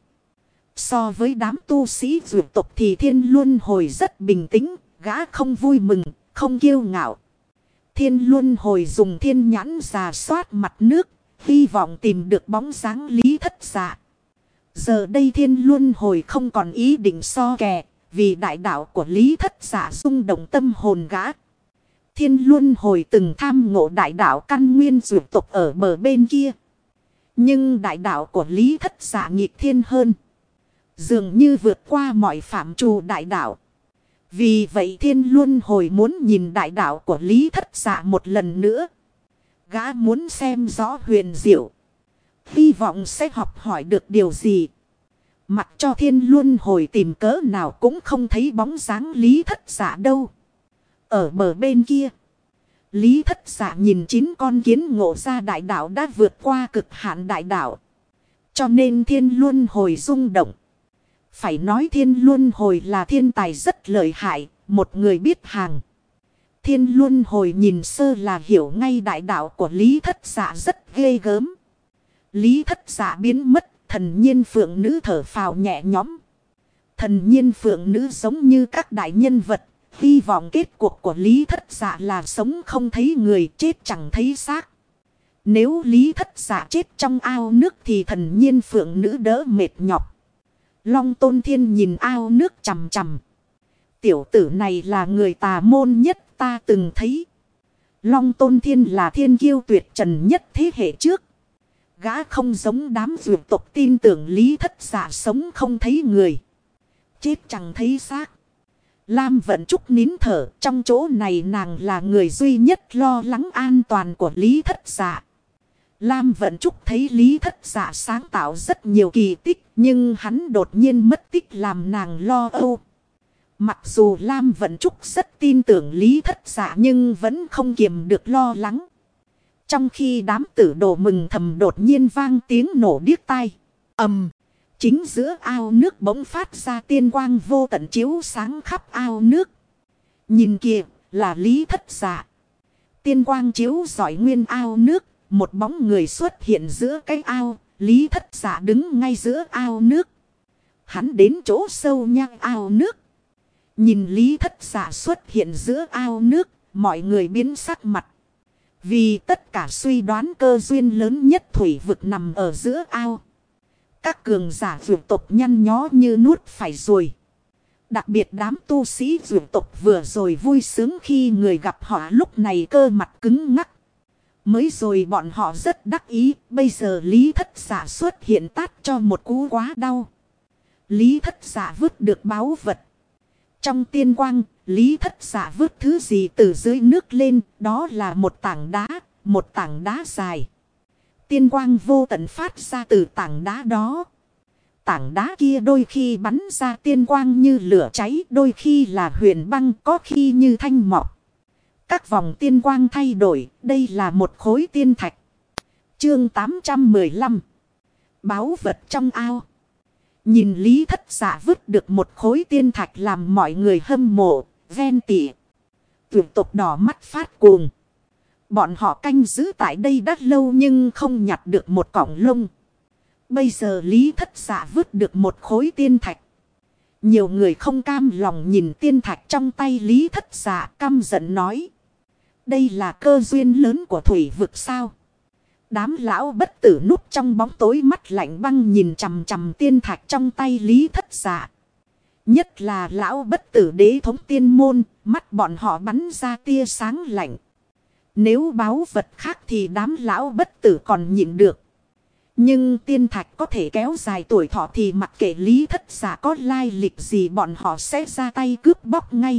So với đám tu sĩ dược tộc thì Thiên Luân Hồi rất bình tĩnh, gã không vui mừng, không kiêu ngạo. Thiên Luân Hồi dùng thiên nhãn rà soát mặt nước, hy vọng tìm được bóng dáng Lý Thất Dạ. Giờ đây Thiên Luân Hồi không còn ý định so kè, vì đại đạo của Lý Thất Dạ rung động tâm hồn gã. Thiên Luân Hồi từng tham ngộ đại đạo căn nguyên dược tộc ở bờ bên kia. Nhưng đại đạo của Lý Thất Dạ nghịch thiên hơn. Dường như vượt qua mọi phạm trù đại đạo. Vì vậy Thiên Luân Hồi muốn nhìn đại đạo của Lý Thất Dạ một lần nữa. Gã muốn xem rõ huyền diệu. Hy vọng sẽ học hỏi được điều gì. Mặc cho Thiên Luân Hồi tìm cớ nào cũng không thấy bóng dáng Lý Thất Dạ đâu. Ở bờ bên kia. Lý Thất Dạ nhìn 9 con kiến ngộ ra đại đạo đã vượt qua cực hạn đại đạo. Cho nên Thiên Luân Hồi rung động. Phải nói Thiên Luân Hồi là thiên tài rất lợi hại, một người biết hàng. Thiên Luân Hồi nhìn sơ là hiểu ngay đại đạo của Lý Thất Dạ rất ghê gớm. Lý Thất Dạ biến mất, thần nhiên phượng nữ thở phào nhẹ nhõm. Thần nhiên phượng nữ giống như các đại nhân vật, hy vọng kết cuộc của Lý Thất Dạ là sống không thấy người, chết chẳng thấy xác. Nếu Lý Thất Dạ chết trong ao nước thì thần nhiên phượng nữ đỡ mệt nhọc. Long Tôn Thiên nhìn ao nước chằm chằm. Tiểu tử này là người tà môn nhất ta từng thấy. Long Tôn Thiên là thiên kiêu tuyệt trần nhất thế hệ trước. Gã không giống đám dược tộc tin tưởng Lý Thất Dạ sống không thấy người. Chết chẳng thấy xác. Lam Vận Trúc nín thở. Trong chỗ này nàng là người duy nhất lo lắng an toàn của Lý Thất Dạ. Lam Vận Trúc thấy Lý Thất Dạ sáng tạo rất nhiều kỳ tích. Nhưng hắn đột nhiên mất tích làm nàng lo âu. Mặc dù Lam Vận Trúc rất tin tưởng Lý Thất Dạ nhưng vẫn không kiềm được lo lắng. Trong khi đám tử đồ mừng thầm đột nhiên vang tiếng nổ điếc tai. Ầm. Chính giữa ao nước bỗng phát ra tiên quang vô tận chiếu sáng khắp ao nước. Nhìn kìa là Lý Thất Dạ. Tiên quang chiếu rọi nguyên ao nước. Một bóng người xuất hiện giữa cái ao. Lý Thất Dạ đứng ngay giữa ao nước. Hắn đến chỗ sâu nhang ao nước. Nhìn Lý Thất Dạ xuất hiện giữa ao nước. Mọi người biến sắc mặt. Vì tất cả suy đoán cơ duyên lớn nhất thủy vực nằm ở giữa ao. Các cường giả vượt tộc nhăn nhó như nuốt phải ruồi. Đặc biệt đám tu sĩ vượt tộc vừa rồi vui sướng khi người gặp họ lúc này cơ mặt cứng ngắc. Mới rồi bọn họ rất đắc ý, bây giờ Lý Thất Dạ xuất hiện tát cho một cú quá đau. Lý Thất Dạ vứt được báu vật. Trong tiên quang, Lý Thất Dạ vứt thứ gì từ dưới nước lên, đó là một tảng đá dài. Tiên quang vô tận phát ra từ tảng đá đó. Tảng đá kia đôi khi bắn ra tiên quang như lửa cháy, đôi khi là huyền băng, có khi như thanh mọc. Các vòng tiên quang thay đổi, đây là một khối tiên thạch. Chương 815. Báu vật trong ao. Nhìn Lý Thất Dạ vứt được một khối tiên thạch làm mọi người hâm mộ, ven tỉ. Tuyển tộc đỏ mắt phát cuồng. Bọn họ canh giữ tại đây đã lâu nhưng không nhặt được một cọng lông. Bây giờ Lý Thất Dạ vứt được một khối tiên thạch. Nhiều người không cam lòng nhìn tiên thạch trong tay Lý Thất Dạ căm giận nói. Đây là cơ duyên lớn của thủy vực sao? Đám lão bất tử núp trong bóng tối mắt lạnh băng nhìn chằm chằm tiên thạch trong tay Lý Thất Dạ. Nhất là lão bất tử đế thống tiên môn, mắt bọn họ bắn ra tia sáng lạnh. Nếu báu vật khác thì đám lão bất tử còn nhịn được. Nhưng tiên thạch có thể kéo dài tuổi thọ thì mặc kệ Lý Thất Dạ có lai lịch gì bọn họ sẽ ra tay cướp bóc ngay.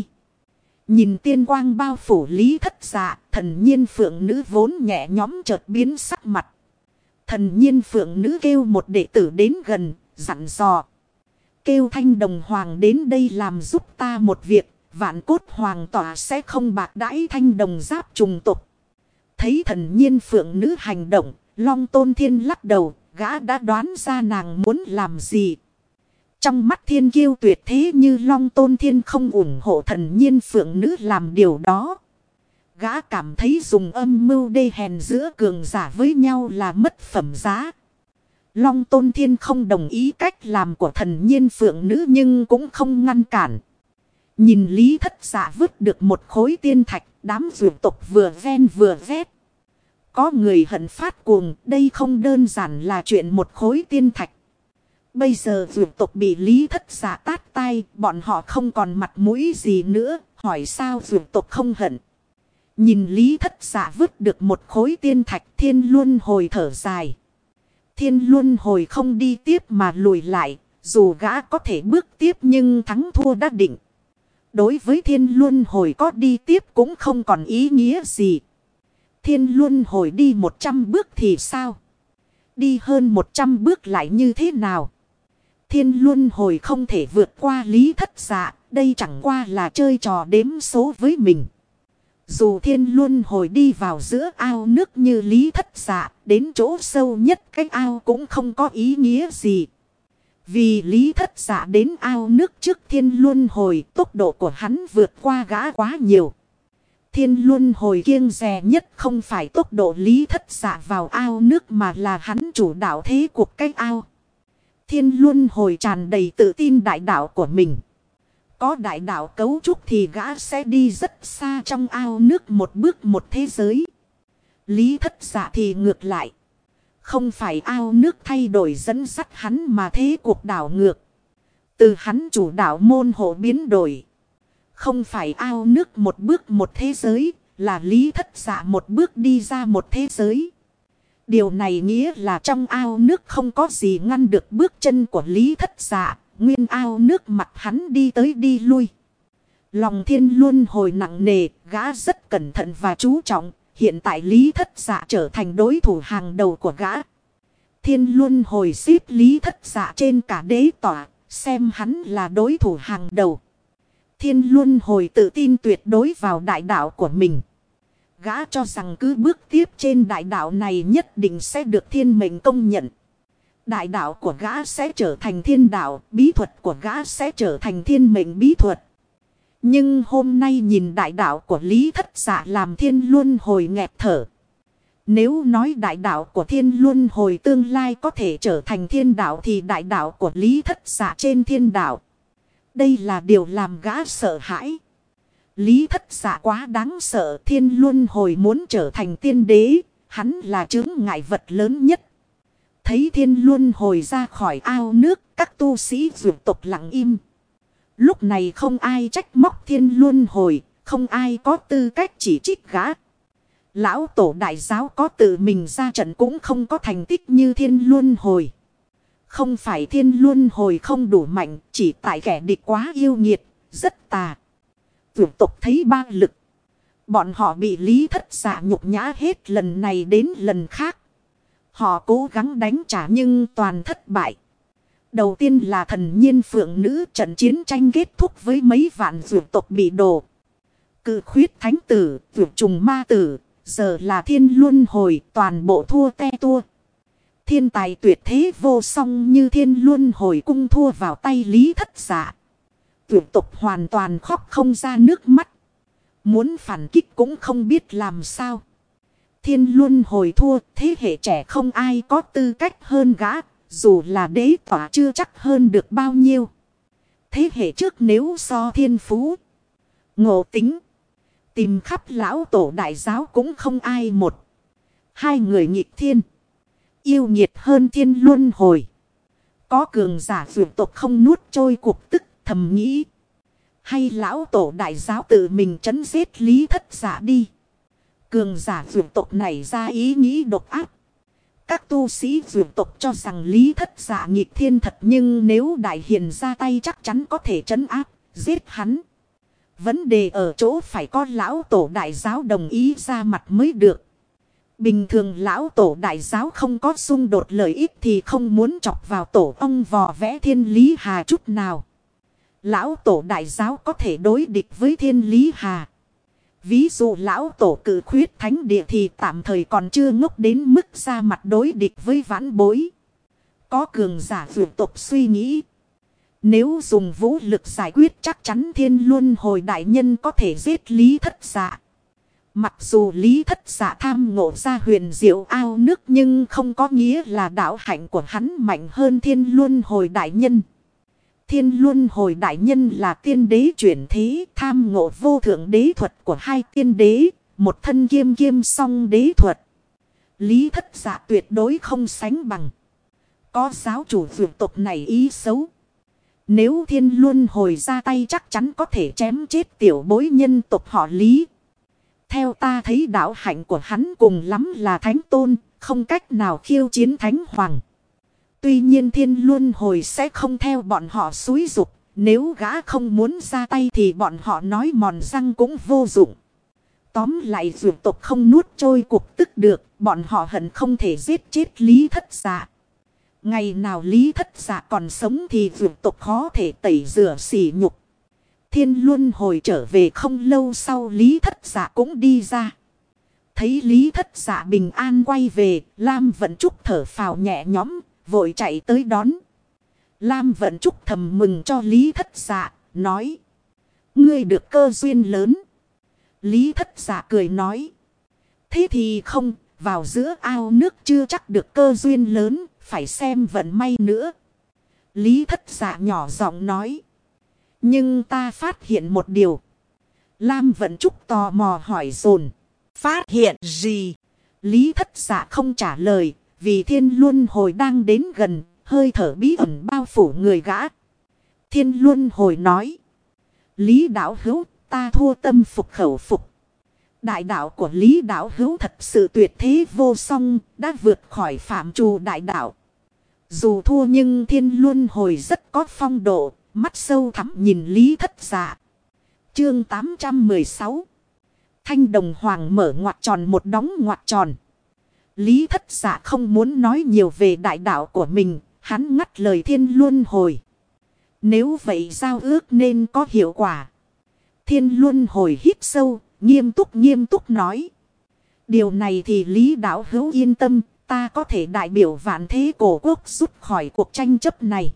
Nhìn tiên quang bao phủ Lý Thất Dạ, thần nhiên phượng nữ vốn nhẹ nhõm chợt biến sắc mặt. Thần nhiên phượng nữ kêu một đệ tử đến gần, dặn dò. Kêu Thanh Đồng Hoàng đến đây làm giúp ta một việc, Vạn Cốt Hoàng tỏa sẽ không bạc đãi Thanh Đồng giáp trùng tục. Thấy thần nhiên phượng nữ hành động, Long Tôn Thiên lắc đầu, gã đã đoán ra nàng muốn làm gì. Trong mắt thiên kiêu tuyệt thế như Long Tôn Thiên không ủng hộ thần nhiên phượng nữ làm điều đó. Gã cảm thấy dùng âm mưu đê hèn giữa cường giả với nhau là mất phẩm giá. Long Tôn Thiên không đồng ý cách làm của thần nhiên phượng nữ nhưng cũng không ngăn cản. Nhìn Lý Thất Dạ vứt được một khối tiên thạch, đám vượt tộc vừa ven vừa vét. Có người hận phát cuồng, đây không đơn giản là chuyện một khối tiên thạch. Bây giờ vượt tộc bị Lý Thất Dạ tát tai, bọn họ không còn mặt mũi gì nữa, hỏi sao vượt tộc không hận. Nhìn Lý Thất Dạ vứt được một khối tiên thạch, Thiên Luân Hồi thở dài. Thiên Luân Hồi không đi tiếp mà lùi lại, dù gã có thể bước tiếp nhưng thắng thua đã định. Đối với Thiên Luân Hồi có đi tiếp cũng không còn ý nghĩa gì. Thiên Luân Hồi đi 100 bước thì sao? Đi hơn 100 bước lại như thế nào? Thiên Luân Hồi không thể vượt qua Lý Thất Dạ, đây chẳng qua là chơi trò đếm số với mình. Dù Thiên Luân Hồi đi vào giữa ao nước như Lý Thất Dạ, đến chỗ sâu nhất cái ao cũng không có ý nghĩa gì. Vì Lý Thất Dạ đến ao nước trước Thiên Luân Hồi, tốc độ của hắn vượt qua gã quá nhiều. Thiên Luân Hồi kiêng dè nhất không phải tốc độ Lý Thất Dạ vào ao nước mà là hắn chủ đạo thế cuộc cái ao. Thiên Luân Hồi tràn đầy tự tin đại đạo của mình. Có đại đạo cấu trúc thì gã sẽ đi rất xa trong ao nước một bước một thế giới. Lý Thất Dạ thì ngược lại. Không phải ao nước thay đổi dẫn dắt hắn mà thế cuộc đảo ngược. Từ hắn chủ đạo môn hộ biến đổi. Không phải ao nước một bước một thế giới, là Lý Thất Dạ một bước đi ra một thế giới. Điều này nghĩa là trong ao nước không có gì ngăn được bước chân của Lý Thất Dạ, nguyên ao nước mặt hắn đi tới đi lui. Lòng Thiên Luân Hồi nặng nề, gã rất cẩn thận và chú trọng, hiện tại Lý Thất Dạ trở thành đối thủ hàng đầu của gã. Thiên Luân Hồi xếp Lý Thất Dạ trên cả đế tỏa, xem hắn là đối thủ hàng đầu. Thiên Luân Hồi tự tin tuyệt đối vào đại đạo của mình. Gã cho rằng cứ bước tiếp trên đại đạo này nhất định sẽ được thiên mệnh công nhận. Đại đạo của gã sẽ trở thành thiên đạo, bí thuật của gã sẽ trở thành thiên mệnh bí thuật. Nhưng hôm nay nhìn đại đạo của Lý Thất Dạ làm Thiên Luân Hồi nghẹt thở. Nếu nói đại đạo của Thiên Luân Hồi tương lai có thể trở thành thiên đạo thì đại đạo của Lý Thất Dạ trên thiên đạo. Đây là điều làm gã sợ hãi. Lý Thất Dạ quá đáng sợ, Thiên Luân Hồi muốn trở thành tiên đế, hắn là chướng ngại vật lớn nhất. Thấy Thiên Luân Hồi ra khỏi ao nước, các tu sĩ vượt tộc lặng im. Lúc này không ai trách móc Thiên Luân Hồi, không ai có tư cách chỉ trích gã. Lão tổ đại giáo có tự mình ra trận cũng không có thành tích như Thiên Luân Hồi. Không phải Thiên Luân Hồi không đủ mạnh, chỉ tại kẻ địch quá yêu nghiệt, rất tà. Vượt tộc thấy ba lực. Bọn họ bị Lý Thất Dạ nhục nhã hết lần này đến lần khác. Họ cố gắng đánh trả nhưng toàn thất bại. Đầu tiên là thần nhiên phượng nữ, trận chiến tranh kết thúc với mấy vạn vượt tộc bị đổ. Cự khuyết thánh tử, vượt trùng ma tử, giờ là Thiên Luân Hồi, toàn bộ thua te tua. Thiên tài tuyệt thế vô song như Thiên Luân Hồi cung thua vào tay Lý Thất Dạ. Vượt tộc hoàn toàn khóc không ra nước mắt. Muốn phản kích cũng không biết làm sao. Thiên Luân Hồi thua, thế hệ trẻ không ai có tư cách hơn gã, dù là đế tỏa chưa chắc hơn được bao nhiêu. Thế hệ trước nếu so thiên phú, ngộ tính, tìm khắp lão tổ đại giáo cũng không ai một. Hai người nghịch thiên, yêu nghiệt hơn Thiên Luân Hồi. Có cường giả vượt tộc không nuốt trôi cuộc tức thầm nghĩ. Hay lão tổ đại giáo tự mình trấn giết Lý Thất Dạ đi. Cường giả vượt tộc này ra ý nghĩ độc ác. Các tu sĩ vượt tộc cho rằng Lý Thất Dạ nghịch thiên thật, nhưng nếu đại hiền ra tay chắc chắn có thể trấn áp, giết hắn. Vấn đề ở chỗ phải có lão tổ đại giáo đồng ý ra mặt mới được. Bình thường lão tổ đại giáo không có xung đột lợi ích thì không muốn chọc vào tổ ông vò vẽ Thiên Lý Hà chút nào. Lão tổ đại giáo có thể đối địch với Thiên Lý Hà. Ví dụ lão tổ cử khuyết thánh địa thì tạm thời còn chưa ngốc đến mức ra mặt đối địch với vãn bối. Có cường giả vượt tộc suy nghĩ. Nếu dùng vũ lực giải quyết chắc chắn Thiên Luân Hồi đại nhân có thể giết Lý Thất Dạ. Mặc dù Lý Thất Dạ tham ngộ ra huyền diệu ao nước, nhưng không có nghĩa là đạo hạnh của hắn mạnh hơn Thiên Luân Hồi đại nhân. Thiên Luân Hồi đại nhân là tiên đế chuyển thế, tham ngộ vô thượng đế thuật của hai tiên đế, một thân kiêm kiêm song đế thuật. Lý Thất Dạ tuyệt đối không sánh bằng. Có giáo chủ vượt tộc này ý xấu. Nếu Thiên Luân Hồi ra tay chắc chắn có thể chém chết tiểu bối nhân tộc họ Lý. Theo ta thấy đạo hạnh của hắn cùng lắm là thánh tôn, không cách nào khiêu chiến thánh hoàng. Tuy nhiên Thiên Luân Hồi sẽ không theo bọn họ xúi giục, nếu gã không muốn ra tay thì bọn họ nói mòn răng cũng vô dụng. Tóm lại vượt tộc không nuốt trôi cuộc tức được, bọn họ hận không thể giết chết Lý Thất Dạ. Ngày nào Lý Thất Dạ còn sống thì vượt tộc khó thể tẩy rửa sỉ nhục. Thiên Luân Hồi trở về không lâu sau Lý Thất Dạ cũng đi ra. Thấy Lý Thất Dạ bình an quay về, Lam Vận Trúc thở phào nhẹ nhõm, vội chạy tới đón. Lam Vận Trúc thầm mừng cho Lý Thất Dạ, nói: ngươi được cơ duyên lớn. Lý Thất Dạ cười nói: thế thì không, vào giữa ao nước chưa chắc được cơ duyên lớn, phải xem vận may nữa. Lý Thất Dạ nhỏ giọng nói: nhưng ta phát hiện một điều. Lam Vận Trúc tò mò hỏi dồn: phát hiện gì? Lý Thất Dạ không trả lời, vì Thiên Luân Hồi đang đến gần, hơi thở bí ẩn bao phủ người gã. Thiên Luân Hồi nói: Lý đạo hữu, ta thua tâm phục khẩu phục. Đại đạo của Lý đạo hữu thật sự tuyệt thế vô song, đã vượt khỏi phạm trù đại đạo. Dù thua nhưng Thiên Luân Hồi rất có phong độ, mắt sâu thẳm nhìn Lý Thất Dạ. Chương 816. Thanh đồng hoàng mở ngoặc tròn một đóng ngoặc tròn. Lý Thất Dạ không muốn nói nhiều về đại đạo của mình, hắn ngắt lời Thiên Luân Hồi. Nếu vậy giao ước nên có hiệu quả. Thiên Luân Hồi hít sâu, nghiêm túc nói: điều này thì Lý đạo hữu yên tâm, ta có thể đại biểu Vạn Thế Cổ Quốc rút khỏi cuộc tranh chấp này.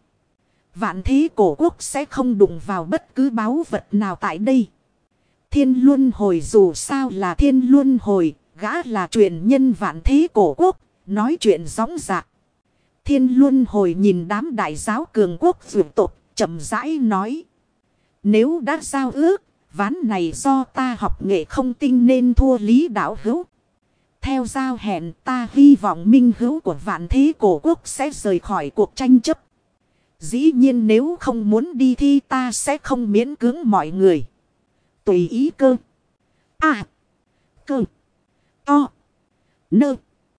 Vạn Thế Cổ Quốc sẽ không đụng vào bất cứ báu vật nào tại đây. Thiên Luân Hồi dù sao là Thiên Luân Hồi, gã là truyền nhân Vạn Thế Cổ Quốc, nói chuyện dõng dạc. Thiên Luân Hồi nhìn đám đại giáo cường quốc vượt tộc, chậm rãi nói: nếu đã giao ước, ván này do ta học nghệ không tinh nên thua Lý đạo hữu. Theo giao hẹn, ta hy vọng minh hữu của Vạn Thế Cổ Quốc sẽ rời khỏi cuộc tranh chấp. Dĩ nhiên nếu không muốn đi thì ta sẽ không miễn cưỡng mọi người. Tùy ý cơ. À. Cơ. To. Nơ.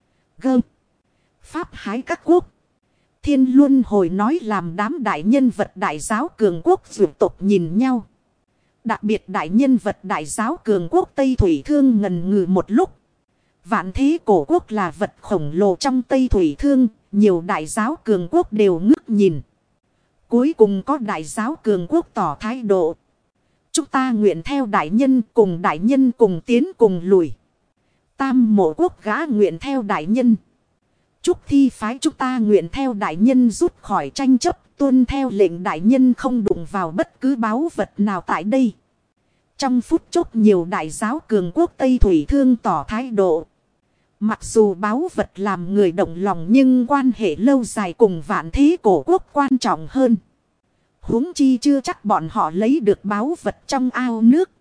Gơ. Pháp hái các quốc. Thiên Luân Hồi nói làm đám đại nhân vật đại giáo cường quốc vượt tộc nhìn nhau. Đặc biệt đại nhân vật đại giáo cường quốc Tây Thủy Thương ngần ngừ một lúc. Vạn Thế Cổ Quốc là vật khổng lồ trong Tây Thủy Thương, nhiều đại giáo cường quốc đều ngước nhìn. Cuối cùng có đại giáo cường quốc tỏ thái độ: chúng ta nguyện theo đại nhân cùng tiến cùng lùi. Tam Mộ Quốc gã nguyện theo đại nhân. Trúc Thi phái chúng ta nguyện theo đại nhân rút khỏi tranh chấp, tuân theo lệnh đại nhân không đụng vào bất cứ báu vật nào tại đây. Trong phút chốc nhiều đại giáo cường quốc Tây Thủy Thương tỏ thái độ. Mặc dù báu vật làm người động lòng nhưng quan hệ lâu dài cùng Vạn Thế Cổ Quốc quan trọng hơn. Huống chi chưa chắc bọn họ lấy được báu vật trong ao nước.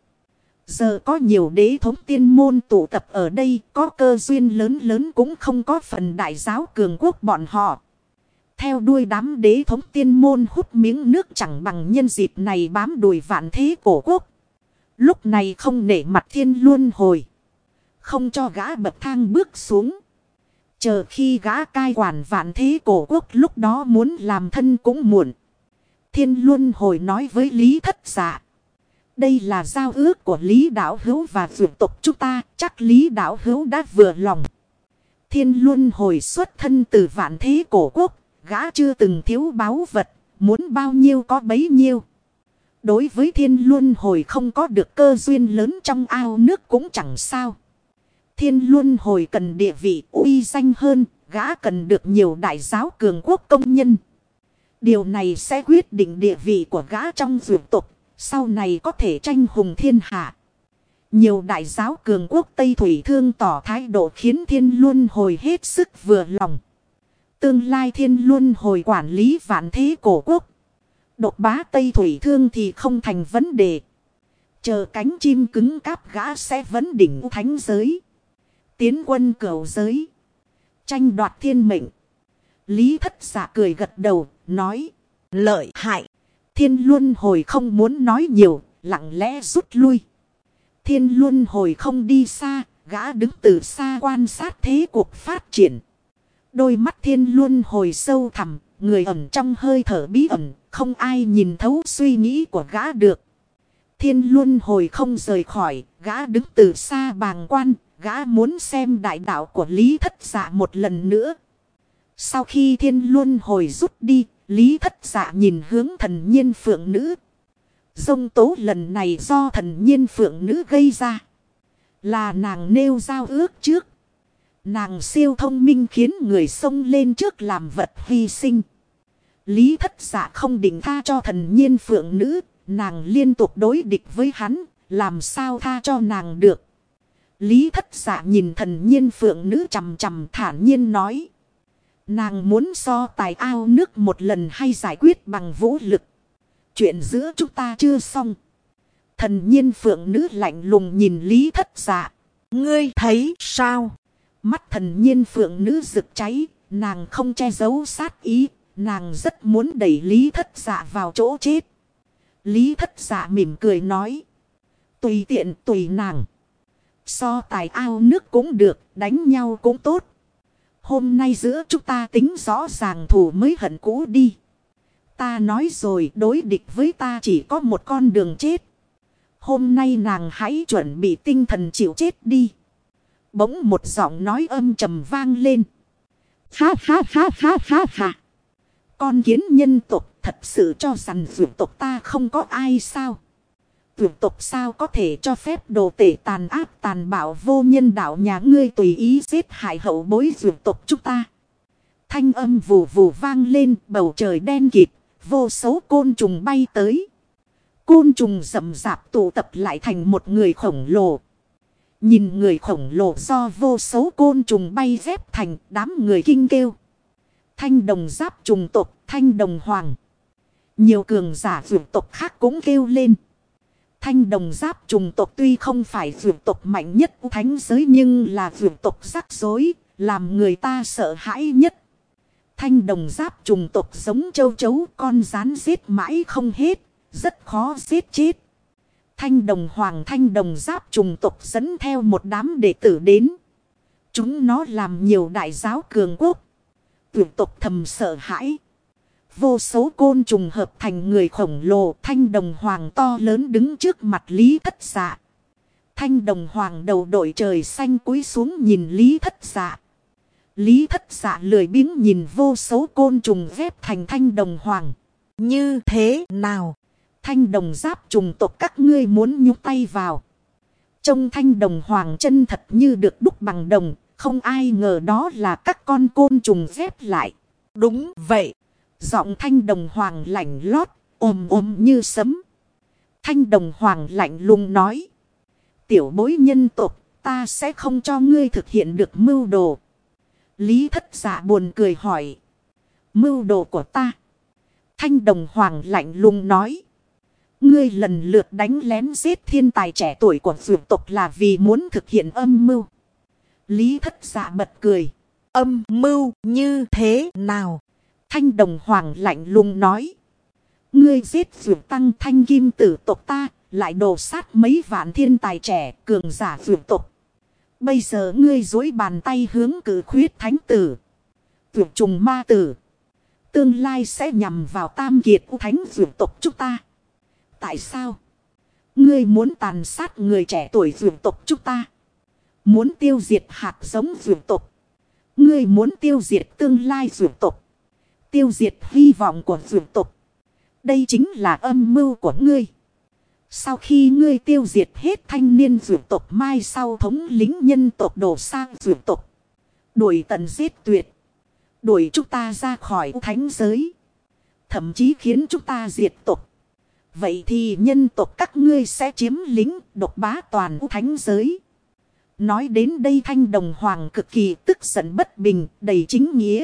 Giờ có nhiều đế thống tiên môn tụ tập ở đây, có cơ duyên lớn lớn cũng không có phần đại giáo cường quốc bọn họ. Theo đuôi đám đế thống tiên môn hút miếng nước chẳng bằng nhân dịp này bám đuổi Vạn Thế Cổ Quốc. Lúc này không nể mặt Thiên Luân Hồi, không cho gã bậc thang bước xuống. Chờ khi gã cai quản vạn thế cổ quốc lúc đó muốn làm thân cũng muộn. Thiên Luân Hồi nói với Lý Thất Dạ. Đây là giao ước của Lý Đạo Hữu và vượt tộc chúng ta, chắc Lý Đạo Hữu đã vừa lòng. Thiên Luân Hồi xuất thân từ vạn thế cổ quốc, gã chưa từng thiếu báu vật, muốn bao nhiêu có bấy nhiêu. Đối với Thiên Luân Hồi không có được cơ duyên lớn trong ao nước cũng chẳng sao. Thiên Luân Hồi cần địa vị uy danh hơn, gã cần được nhiều đại giáo cường quốc công nhân. Điều này sẽ quyết định địa vị của gã trong vượt tộc, sau này có thể tranh hùng thiên hạ. Nhiều đại giáo cường quốc Tây Thủy Thương tỏ thái độ khiến Thiên Luân Hồi hết sức vừa lòng. Tương lai Thiên Luân Hồi quản lý vạn thế cổ quốc. Độc bá Tây Thủy Thương thì không thành vấn đề. Chờ cánh chim cứng cáp gã sẽ vấn đỉnh thánh giới. Tiến quân cửu giới. Tranh đoạt thiên mệnh. Lý Thất Dạ cười gật đầu, nói. Lợi hại. Thiên Luân Hồi không muốn nói nhiều, lặng lẽ rút lui. Thiên Luân Hồi không đi xa, gã đứng từ xa quan sát thế cuộc phát triển. Đôi mắt Thiên Luân Hồi sâu thẳm, người ẩn trong hơi thở bí ẩn, không ai nhìn thấu suy nghĩ của gã được. Thiên Luân Hồi không rời khỏi, gã đứng từ xa bàng quan, gã muốn xem đại đạo của Lý Thất Dạ một lần nữa. Sau khi Thiên Luân Hồi rút đi, Lý Thất Dạ nhìn hướng Thần Nhiên Phượng Nữ. Dông tố lần này do Thần Nhiên Phượng Nữ gây ra. Là nàng nêu giao ước trước. Nàng siêu thông minh khiến người xông lên trước làm vật hy sinh. Lý Thất Dạ không định tha cho Thần Nhiên Phượng Nữ. Nàng liên tục đối địch với hắn. Làm sao tha cho nàng được. Lý Thất Dạ nhìn Thần Nhiên Phượng Nữ chằm chằm thản nhiên nói. Nàng muốn so tài ao nước một lần hay giải quyết bằng vũ lực. Chuyện giữa chúng ta chưa xong. Thần Nhiên Phượng Nữ lạnh lùng nhìn Lý Thất Dạ. Ngươi thấy sao? Mắt Thần Nhiên Phượng Nữ rực cháy. Nàng không che giấu sát ý. Nàng rất muốn đẩy Lý Thất Dạ vào chỗ chết. Lý Thất Dạ mỉm cười nói. Tùy tiện tùy nàng. So tài ao nước cũng được. Đánh nhau cũng tốt. Hôm nay giữa chúng ta tính rõ ràng thù mới hận cũ đi. Ta nói rồi đối địch với ta chỉ có một con đường chết. Hôm nay nàng hãy chuẩn bị tinh thần chịu chết đi. Bỗng một giọng nói âm trầm vang lên. Ha ha ha ha ha ha. Con kiến nhân tộc thật sự cho rằng vượt tộc ta không có ai sao? Vượt tộc sao có thể cho phép đồ tể tàn ác tàn bạo vô nhân đạo nhà ngươi tùy ý giết hại hậu bối vượt tộc chúng ta? Thanh âm vù vù vang lên, bầu trời đen kịt, vô số côn trùng bay tới. Côn trùng rậm rạp tụ tập lại thành một người khổng lồ. Nhìn người khổng lồ do vô số côn trùng bay ghép thành, đám người kinh kêu. Thanh đồng giáp trùng tộc, thanh đồng hoàng. Nhiều cường giả vượt tộc khác cũng kêu lên. Thanh đồng giáp trùng tộc tuy không phải vượt tộc mạnh nhất thánh giới nhưng là vượt tộc rắc rối, làm người ta sợ hãi nhất. Thanh đồng giáp trùng tộc giống châu chấu, con rán giết mãi không hết, rất khó giết chết. Thanh đồng hoàng thanh đồng giáp trùng tộc dẫn theo một đám đệ tử đến. Chúng nó làm nhiều đại giáo cường quốc. Vượt tộc thầm sợ hãi. Vô số côn trùng hợp thành người khổng lồ, thanh đồng hoàng to lớn đứng trước mặt Lý Thất Dạ. Thanh đồng hoàng đầu đội trời xanh cúi xuống nhìn Lý Thất Dạ. Lý Thất Dạ lười biếng nhìn vô số côn trùng ghép thành thanh đồng hoàng. Như thế nào? Thanh đồng giáp trùng tộc các ngươi muốn nhúc tay vào. Trông thanh đồng hoàng chân thật như được đúc bằng đồng, không ai ngờ đó là các con côn trùng ghép lại. Đúng vậy. Giọng thanh đồng hoàng lạnh lót, ồm ồm như sấm. Thanh đồng hoàng lạnh lùng nói. Tiểu bối nhân tộc, ta sẽ không cho ngươi thực hiện được mưu đồ. Lý Thất Dạ buồn cười hỏi. Mưu đồ của ta? Thanh đồng hoàng lạnh lùng nói. Ngươi lần lượt đánh lén giết thiên tài trẻ tuổi của vượt tộc là vì muốn thực hiện âm mưu. Lý Thất Dạ bật cười. Âm mưu như thế nào? Thanh đồng hoàng lạnh lùng nói. Ngươi giết vượt tăng thanh kim tử tộc ta, lại đổ sát mấy vạn thiên tài trẻ cường giả vượt tộc. Bây giờ ngươi duỗi bàn tay hướng cử khuyết thánh tử. Vượt trùng ma tử. Tương lai sẽ nhằm vào tam kiệt u thánh vượt tộc chúng ta. Tại sao? Ngươi muốn tàn sát người trẻ tuổi vượt tộc chúng ta. Muốn tiêu diệt hạt giống vượt tộc. Ngươi muốn tiêu diệt tương lai vượt tộc. Tiêu diệt hy vọng của vượt tộc. Đây chính là âm mưu của ngươi. Sau khi ngươi tiêu diệt hết thanh niên vượt tộc, mai sau thống lĩnh nhân tộc đổ sang vượt tộc. Đuổi tận giết tuyệt. Đuổi chúng ta ra khỏi thánh giới. Thậm chí khiến chúng ta diệt tộc. Vậy thì nhân tộc các ngươi sẽ chiếm lĩnh độc bá toàn thánh giới. Nói đến đây Thanh Đồng Hoàng cực kỳ tức giận bất bình, đầy chính nghĩa.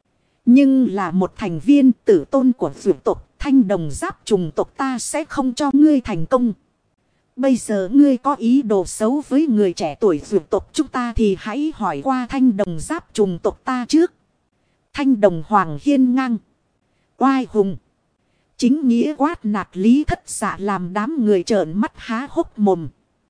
Nhưng là một thành viên tử tôn của vượt tộc, Thanh Đồng Giáp trùng tộc ta sẽ không cho ngươi thành công. Bây giờ ngươi có ý đồ xấu với người trẻ tuổi vượt tộc chúng ta thì hãy hỏi qua Thanh Đồng Giáp trùng tộc ta trước. Thanh Đồng Hoàng hiên ngang, oai hùng, chính nghĩa quát nạt Lý Thất Dạ làm đám người trợn mắt há hốc mồm.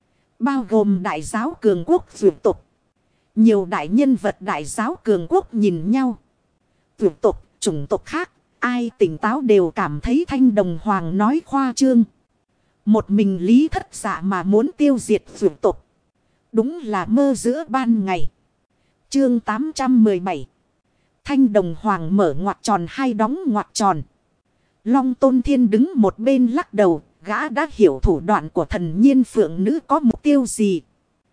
Bao gồm đại giáo cường quốc vượt tộc. Nhiều đại nhân vật đại giáo cường quốc nhìn nhau. Vượt tộc, chủng tộc khác, ai tỉnh táo đều cảm thấy Thanh Đồng Hoàng nói khoa trương. Một mình Lý Thất Dạ mà muốn tiêu diệt vượt tộc. Đúng là mơ giữa ban ngày. Chương 817. Thanh Đồng Hoàng mở ngoặc tròn hai đóng ngoặc tròn. Long Tôn Thiên đứng một bên lắc đầu. Gã đã hiểu thủ đoạn của thần nhiên phượng nữ có mục tiêu gì.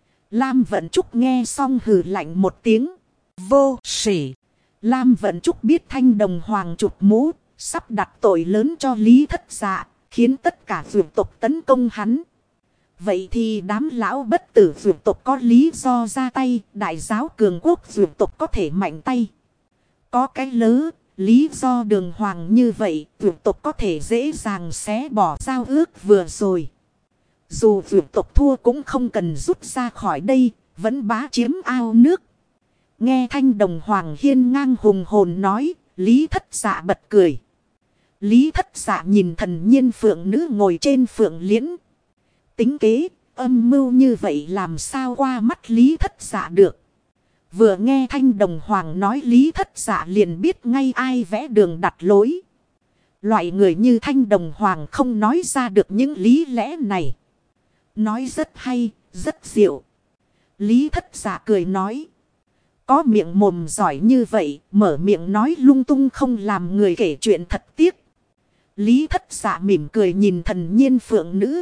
Lam Vận Trúc nghe xong hừ lạnh một tiếng. Vô sỉ. Lam Vận Trúc biết Thanh Đồng Hoàng chụp mũ. Sắp đặt tội lớn cho Lý Thất Dạ. Khiến tất cả vượt tộc tấn công hắn. Vậy thì đám lão bất tử vượt tộc có lý do ra tay. Đại giáo cường quốc vượt tộc có thể mạnh tay. Có cái lớ. Lý do đường hoàng như vậy, vượt tộc có thể dễ dàng xé bỏ giao ước vừa rồi. Dù vượt tộc thua cũng không cần rút ra khỏi đây, vẫn bá chiếm ao nước. Nghe Thanh Đồng Hoàng hiên ngang hùng hồn nói, Lý Thất Dạ bật cười. Lý Thất Dạ nhìn thần nhiên phượng nữ ngồi trên phượng liễn. Tính kế, âm mưu như vậy làm sao qua mắt Lý Thất Dạ được. Vừa nghe Thanh Đồng Hoàng nói Lý Thất Dạ liền biết ngay ai vẽ đường đặt lối. Loại người như Thanh Đồng Hoàng không nói ra được những lý lẽ này. Nói rất hay, rất diệu. Lý Thất Dạ cười nói. Có miệng mồm giỏi như vậy, mở miệng nói lung tung không làm người kể chuyện thật tiếc. Lý Thất Dạ mỉm cười nhìn thần nhiên phượng nữ.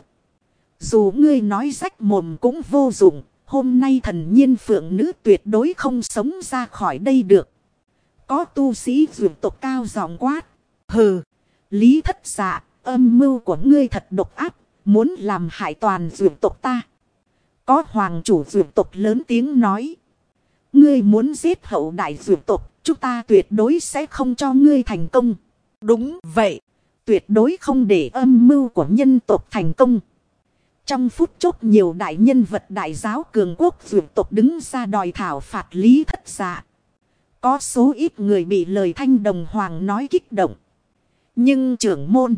Dù ngươi nói rách mồm cũng vô dụng. Hôm nay thần nhiên phượng nữ tuyệt đối không sống ra khỏi đây được. Có tu sĩ vượt tộc cao giọng quát. Hừ, Lý Thất Dạ, âm mưu của ngươi thật độc ác, muốn làm hại toàn vượt tộc ta. Có hoàng chủ vượt tộc lớn tiếng nói. Ngươi muốn giết hậu đại vượt tộc, chúng ta tuyệt đối sẽ không cho ngươi thành công. Đúng vậy, tuyệt đối không để âm mưu của nhân tộc thành công. Trong phút chốc nhiều đại nhân vật đại giáo cường quốc vượt tộc đứng ra đòi thảo phạt Lý Thất Dạ. Có số ít người bị lời Thanh Đồng Hoàng nói kích động. Nhưng trưởng môn,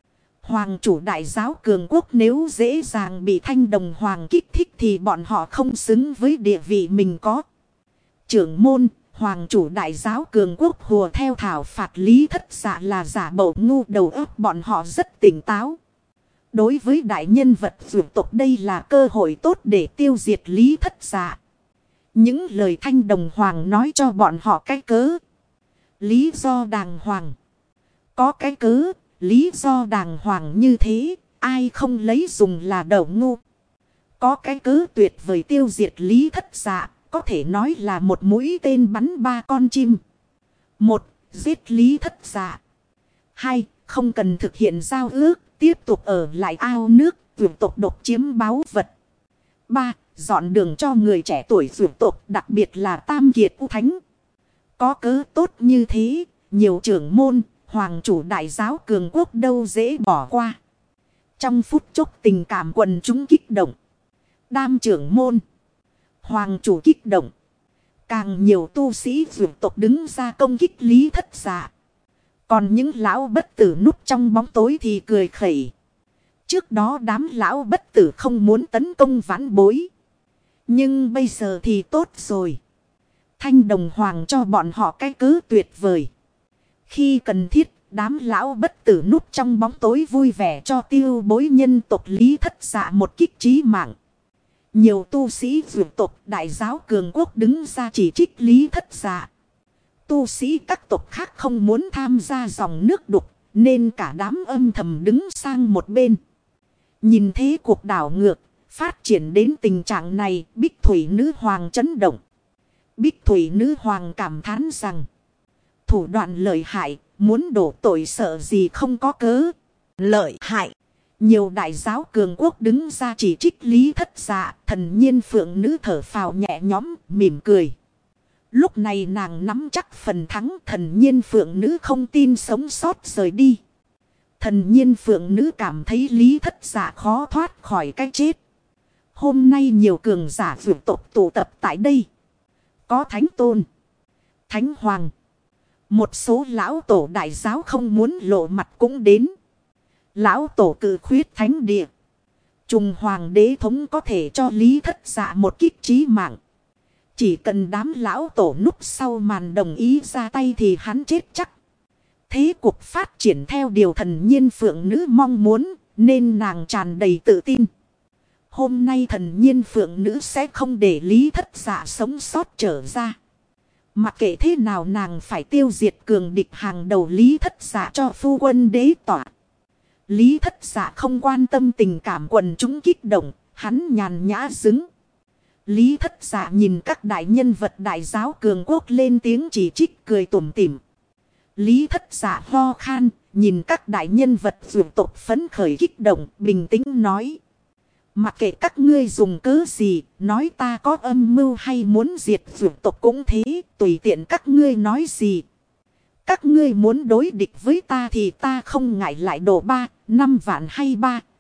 hoàng chủ đại giáo cường quốc nếu dễ dàng bị Thanh Đồng Hoàng kích thích thì bọn họ không xứng với địa vị mình có. Trưởng môn, hoàng chủ đại giáo cường quốc hùa theo thảo phạt Lý Thất Dạ là giả bộ ngu, đầu óc bọn họ rất tỉnh táo. Đối với đại nhân vật vượt tộc đây là cơ hội tốt để tiêu diệt Lý Thất Dạ. Những lời Thanh Đồng Hoàng nói cho bọn họ cái cớ. Lý do đàng hoàng. Có cái cớ, lý do đàng hoàng như thế, ai không lấy dùng là đầu ngu. Có cái cớ tuyệt vời tiêu diệt Lý Thất Dạ, có thể nói là một mũi tên bắn ba con chim. 1. Giết Lý Thất Dạ. 2. Không cần thực hiện giao ước. Tiếp tục ở lại ao nước, vượt tộc độc chiếm báu vật. 3. Dọn đường cho người trẻ tuổi vượt tộc, đặc biệt là Tam Kiệt U Thánh. Có cớ tốt như thế, nhiều trưởng môn, hoàng chủ đại giáo cường quốc đâu dễ bỏ qua. Trong phút chốc tình cảm quần chúng kích động. Đam trưởng môn, hoàng chủ kích động. Càng nhiều tu sĩ vượt tộc đứng ra công kích Lý Thất Dạ. Còn những lão bất tử núp trong bóng tối thì cười khẩy. Trước đó đám lão bất tử không muốn tấn công vãn bối. Nhưng bây giờ thì tốt rồi. Thanh đồng hoàng cho bọn họ cái cớ tuyệt vời. Khi cần thiết, đám lão bất tử núp trong bóng tối vui vẻ cho tiêu bối nhân tộc Lý Thất Dạ một kích chí mạng. Nhiều tu sĩ vượt tộc đại giáo cường quốc đứng ra chỉ trích Lý Thất Dạ. Tu sĩ các tộc khác không muốn tham gia dòng nước đục, nên cả đám âm thầm đứng sang một bên. Nhìn thế cuộc đảo ngược, phát triển đến tình trạng này, Bích Thủy Nữ Hoàng chấn động. Bích Thủy Nữ Hoàng cảm thán rằng, thủ đoạn lợi hại, muốn đổ tội sợ gì không có cớ. Lợi hại. Nhiều đại giáo cường quốc đứng ra chỉ trích Lý Thất Dạ. Thần Nhiên Phượng Nữ thở phào nhẹ nhõm, mỉm cười. Lúc này nàng nắm chắc phần thắng. Thần Nhiên Phượng Nữ không tin sống sót rời đi. Thần Nhiên Phượng Nữ cảm thấy Lý Thất Dạ khó thoát khỏi cái chết. Hôm nay nhiều cường giả vượt tộc tụ tập tại đây. Có Thánh Tôn, Thánh Hoàng. Một số lão tổ đại giáo không muốn lộ mặt cũng đến. Lão tổ cử khuyết thánh địa. Trùng hoàng đế thống có thể cho Lý Thất Dạ một kích chí mạng. Chỉ cần đám lão tổ núp sau màn đồng ý ra tay thì hắn chết chắc. Thế cuộc phát triển theo điều Thần Nhiên Phượng Nữ mong muốn, nên nàng tràn đầy tự tin. Hôm nay Thần Nhiên Phượng Nữ sẽ không để Lý Thất Dạ sống sót trở ra. Mặc kệ thế nào nàng phải tiêu diệt cường địch hàng đầu Lý Thất Dạ cho phu quân đế tỏa. Lý Thất Dạ không quan tâm tình cảm quần chúng kích động, hắn nhàn nhã dứng. Lý Thất Dạ nhìn các đại nhân vật đại giáo cường quốc lên tiếng chỉ trích cười tủm tỉm. Lý Thất Dạ ho khan, nhìn các đại nhân vật vượt tộc phấn khởi kích động, bình tĩnh nói. Mặc kệ các ngươi dùng cớ gì, nói ta có âm mưu hay muốn diệt vượt tộc cũng thế, tùy tiện các ngươi nói gì. Các ngươi muốn đối địch với ta thì ta không ngại lại đổ 5 vạn hay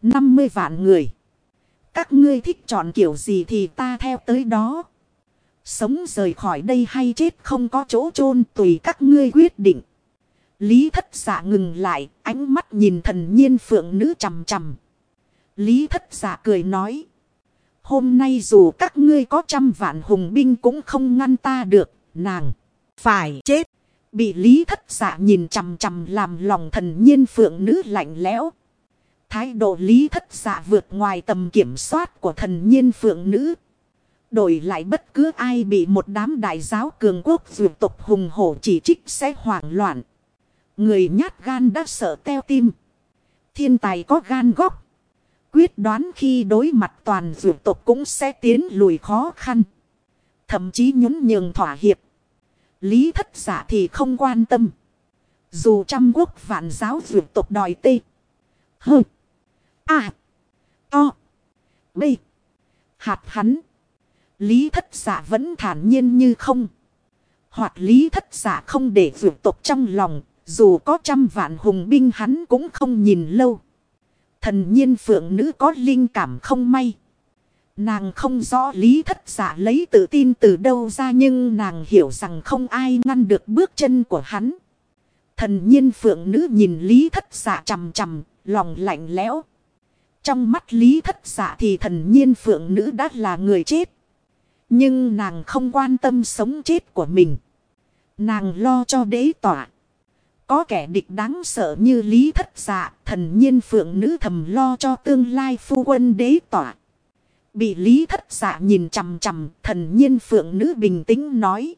50 vạn người. Các ngươi thích chọn kiểu gì thì ta theo tới đó. Sống rời khỏi đây hay chết không có chỗ chôn tùy các ngươi quyết định. Lý Thất Dạ ngừng lại, ánh mắt nhìn Thần Nhiên Phượng Nữ chằm chằm. Lý Thất Dạ cười nói. Hôm nay dù các ngươi có 100 vạn hùng binh cũng không ngăn ta được, nàng phải chết. Bị Lý Thất Dạ nhìn chằm chằm làm lòng Thần Nhiên Phượng Nữ lạnh lẽo. Thái độ Lý Thất Dạ vượt ngoài tầm kiểm soát của Thần Nhiên Phượng Nữ. Đổi lại bất cứ ai bị một đám đại giáo cường quốc vượt tộc hùng hổ chỉ trích sẽ hoảng loạn. Người nhát gan đã sợ teo tim. Thiên tài có gan góc. Quyết đoán khi đối mặt toàn vượt tộc cũng sẽ tiến lùi khó khăn. Thậm chí nhún nhường thỏa hiệp. Lý Thất Dạ thì không quan tâm. Dù trăm quốc vạn giáo vượt tộc đòi tê. Hơ. A. To. B. Hạt hắn. Lý Thất Dạ vẫn thản nhiên như không. Hoặc Lý Thất Dạ không để vượt tộc trong lòng. Dù có 100 vạn hùng binh hắn cũng không nhìn lâu. Thần Nhiên Phượng Nữ có linh cảm không may. Nàng không rõ Lý Thất Dạ lấy tự tin từ đâu ra, nhưng nàng hiểu rằng không ai ngăn được bước chân của hắn. Thần Nhiên Phượng Nữ nhìn Lý Thất Dạ chằm chằm, lòng lạnh lẽo. Trong mắt Lý Thất Dạ thì Thần Nhiên Phượng Nữ đã là người chết. Nhưng nàng không quan tâm sống chết của mình. Nàng lo cho đế tỏa. Có kẻ địch đáng sợ như Lý Thất Dạ, Thần Nhiên Phượng Nữ thầm lo cho tương lai phu quân đế tỏa. Bị Lý Thất Dạ nhìn chằm chằm, Thần Nhiên Phượng Nữ bình tĩnh nói.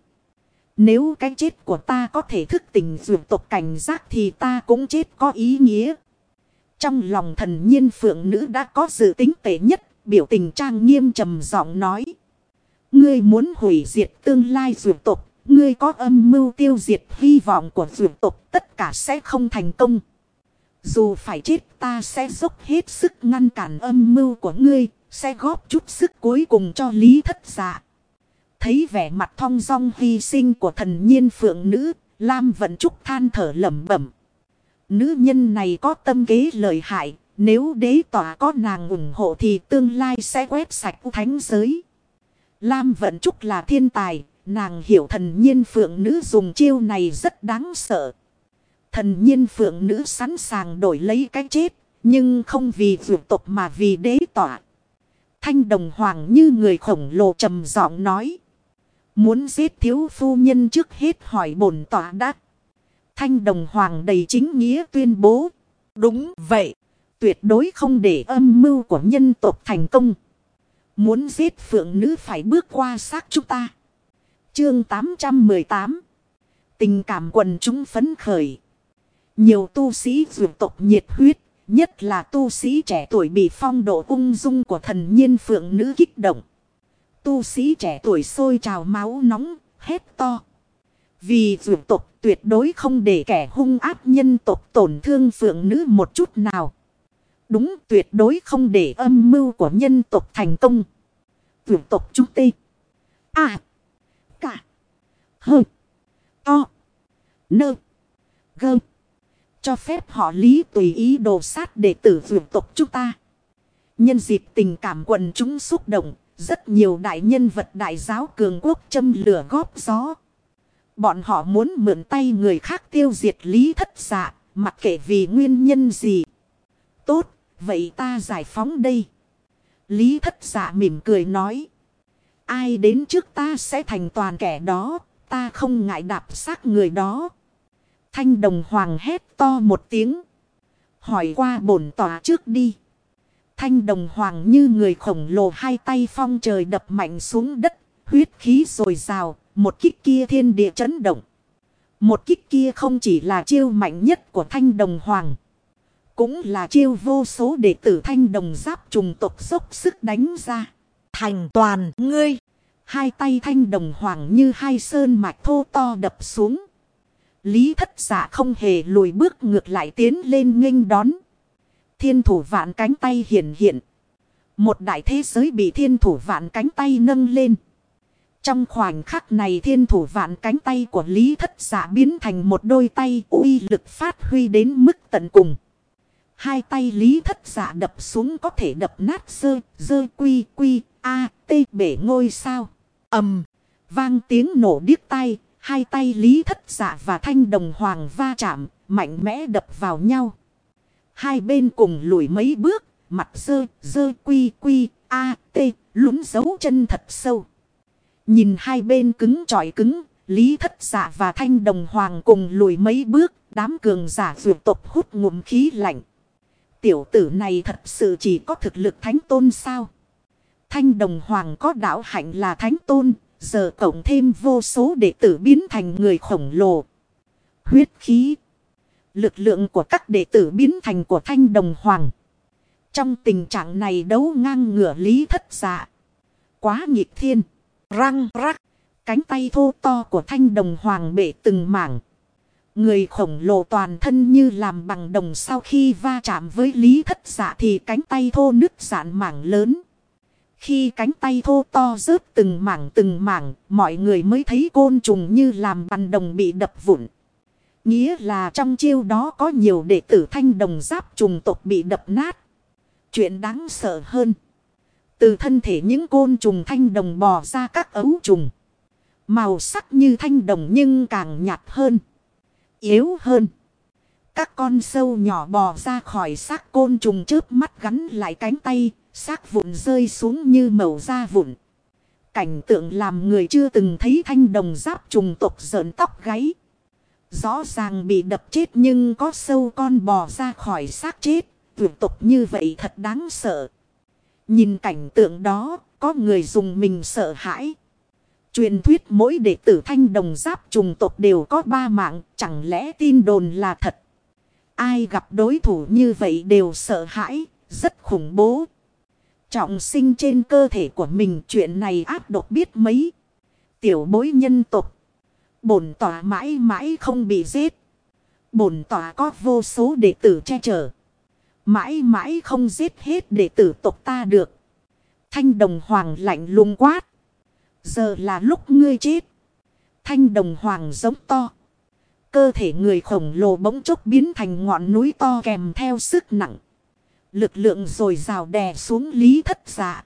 Nếu cái chết của ta có thể thức tỉnh vượt tộc cảnh giác thì ta cũng chết có ý nghĩa. Trong lòng Thần Nhiên Phượng Nữ đã có dự tính tệ nhất, biểu tình trang nghiêm trầm giọng nói. Ngươi muốn hủy diệt tương lai vượt tộc. Ngươi có âm mưu tiêu diệt hy vọng của vượt tộc, tất cả sẽ không thành công. Dù phải chết ta sẽ dốc hết sức ngăn cản âm mưu của ngươi, sẽ góp chút sức cuối cùng cho Lý Thất Dạ. Thấy vẻ mặt thong dong hy sinh của Thần Nhiên Phượng Nữ, Lam Vận Trúc than thở lẩm bẩm. Nữ nhân này có tâm kế lợi hại, nếu đế tỏa có nàng ủng hộ thì tương lai sẽ quét sạch thánh giới. Lam Vận Trúc là thiên tài. Nàng hiểu Thần Nhiên Phượng Nữ dùng chiêu này rất đáng sợ. Thần Nhiên Phượng Nữ sẵn sàng đổi lấy cái chết. Nhưng không vì vượt tộc mà vì đế tỏa. Thanh đồng hoàng như người khổng lồ trầm giọng nói. Muốn giết thiếu phu nhân trước hết hỏi bổn tọa đã. Thanh đồng hoàng đầy chính nghĩa tuyên bố. Đúng vậy. Tuyệt đối không để âm mưu của nhân tộc thành công. Muốn giết phượng nữ phải bước qua xác chúng ta. Chương 818. Tình cảm quần chúng phấn khởi. Nhiều tu sĩ vượt tộc nhiệt huyết. Nhất là tu sĩ trẻ tuổi bị phong độ ung dung của thần nhiên phượng nữ kích động. Tu sĩ trẻ tuổi sôi trào máu nóng, hét to. Vì vượt tộc tuyệt đối không để kẻ hung ác nhân tộc tổn thương phượng nữ một chút nào. Đúng, tuyệt đối không để âm mưu của nhân tộc thành công. Vượt tộc chúng tê. À. Cả. Hơ. To. Nơ. Gơ. Cho phép họ Lý tùy ý đồ sát đệ tử vượt tộc chúng ta. Nhân dịp tình cảm quần chúng xúc động, rất nhiều đại nhân vật đại giáo cường quốc châm lửa góp gió. Bọn họ muốn mượn tay người khác tiêu diệt Lý Thất Dạ, mặc kệ vì nguyên nhân gì. Tốt, vậy ta giải phóng đây. Lý Thất Dạ mỉm cười nói. Ai đến trước ta sẽ thành toàn kẻ đó, ta không ngại đạp xác người đó. Thanh đồng hoàng hét to một tiếng. Hỏi qua bổn tòa trước đi. Thanh đồng hoàng như người khổng lồ hai tay phong trời đập mạnh xuống đất. Huyết khí dồi dào, một kích kia thiên địa chấn động. Một kích kia không chỉ là chiêu mạnh nhất của thanh đồng hoàng. Cũng là chiêu vô số đệ tử thanh đồng giáp trùng tộc dốc sức đánh ra. Thành toàn ngươi. Hai tay thanh đồng hoàng như hai sơn mạch thô to đập xuống. Lý Thất Dạ không hề lùi bước ngược lại tiến lên nghênh đón. Thiên thủ vạn cánh tay hiện hiện. Một đại thế giới bị thiên thủ vạn cánh tay nâng lên. Trong khoảnh khắc này thiên thủ vạn cánh tay của Lý Thất Dạ biến thành một đôi tay uy lực phát huy đến mức tận cùng. Hai tay Lý Thất Dạ đập xuống có thể đập nát dơ quy quy a tê bể ngôi sao. Ầm vang tiếng nổ điếc tai. Hai tay Lý Thất Dạ và thanh đồng hoàng va chạm, mạnh mẽ đập vào nhau. Hai bên cùng lùi mấy bước, mặt dơ quy quy a tê lún dấu chân thật sâu. Nhìn hai bên cứng chọi cứng, Lý Thất Dạ và thanh đồng hoàng cùng lùi mấy bước, đám cường giả vượt tộc hút ngụm khí lạnh. Tiểu tử này thật sự chỉ có thực lực thánh tôn sao? Thanh đồng hoàng có đạo hạnh là thánh tôn. Giờ cộng thêm vô số đệ tử biến thành người khổng lồ. Huyết khí. Lực lượng của các đệ tử biến thành của thanh đồng hoàng. Trong tình trạng này đấu ngang ngửa Lý Thất Dạ. Quá nghịch thiên. Răng rắc. Cánh tay thô to của thanh đồng hoàng bể từng mảng. Người khổng lồ toàn thân như làm bằng đồng sau khi va chạm với Lý Thất Dạ thì cánh tay thô nứt rạn mảng lớn. Khi cánh tay thô to rớt từng mảng, mọi người mới thấy côn trùng như làm bằng đồng bị đập vụn. Nghĩa là trong chiêu đó có nhiều đệ tử thanh đồng giáp trùng tộc bị đập nát. Chuyện đáng sợ hơn. Từ thân thể những côn trùng thanh đồng bò ra các ấu trùng. Màu sắc như thanh đồng nhưng càng nhạt hơn. Yếu hơn. Các con sâu nhỏ bò ra khỏi xác côn trùng chớp mắt gắn lại cánh tay. Xác vụn rơi xuống như mẩu da vụn. Cảnh tượng làm người chưa từng thấy thanh đồng giáp trùng tộc rợn tóc gáy. Rõ ràng bị đập chết nhưng có sâu con bò ra khỏi xác chết. Vượt tộc như vậy thật đáng sợ. Nhìn cảnh tượng đó, có người dùng mình sợ hãi. Truyền thuyết mỗi đệ tử thanh đồng giáp trùng tộc đều có 3 mạng, chẳng lẽ tin đồn là thật? Ai gặp đối thủ như vậy đều sợ hãi, rất khủng bố. Trọng sinh trên cơ thể của mình, chuyện này ác độc biết mấy. Tiểu bối nhân tộc. Bổn tòa mãi mãi không bị giết. Bổn tòa có vô số đệ tử che chở. Mãi mãi không giết hết đệ tử tộc ta được. Thanh đồng hoàng lạnh lùng quát. Giờ là lúc ngươi chết. Thanh đồng hoàng giống to. Cơ thể người khổng lồ bỗng chốc biến thành ngọn núi to kèm theo sức nặng. Lực lượng dồi dào đè xuống Lý Thất Dạ.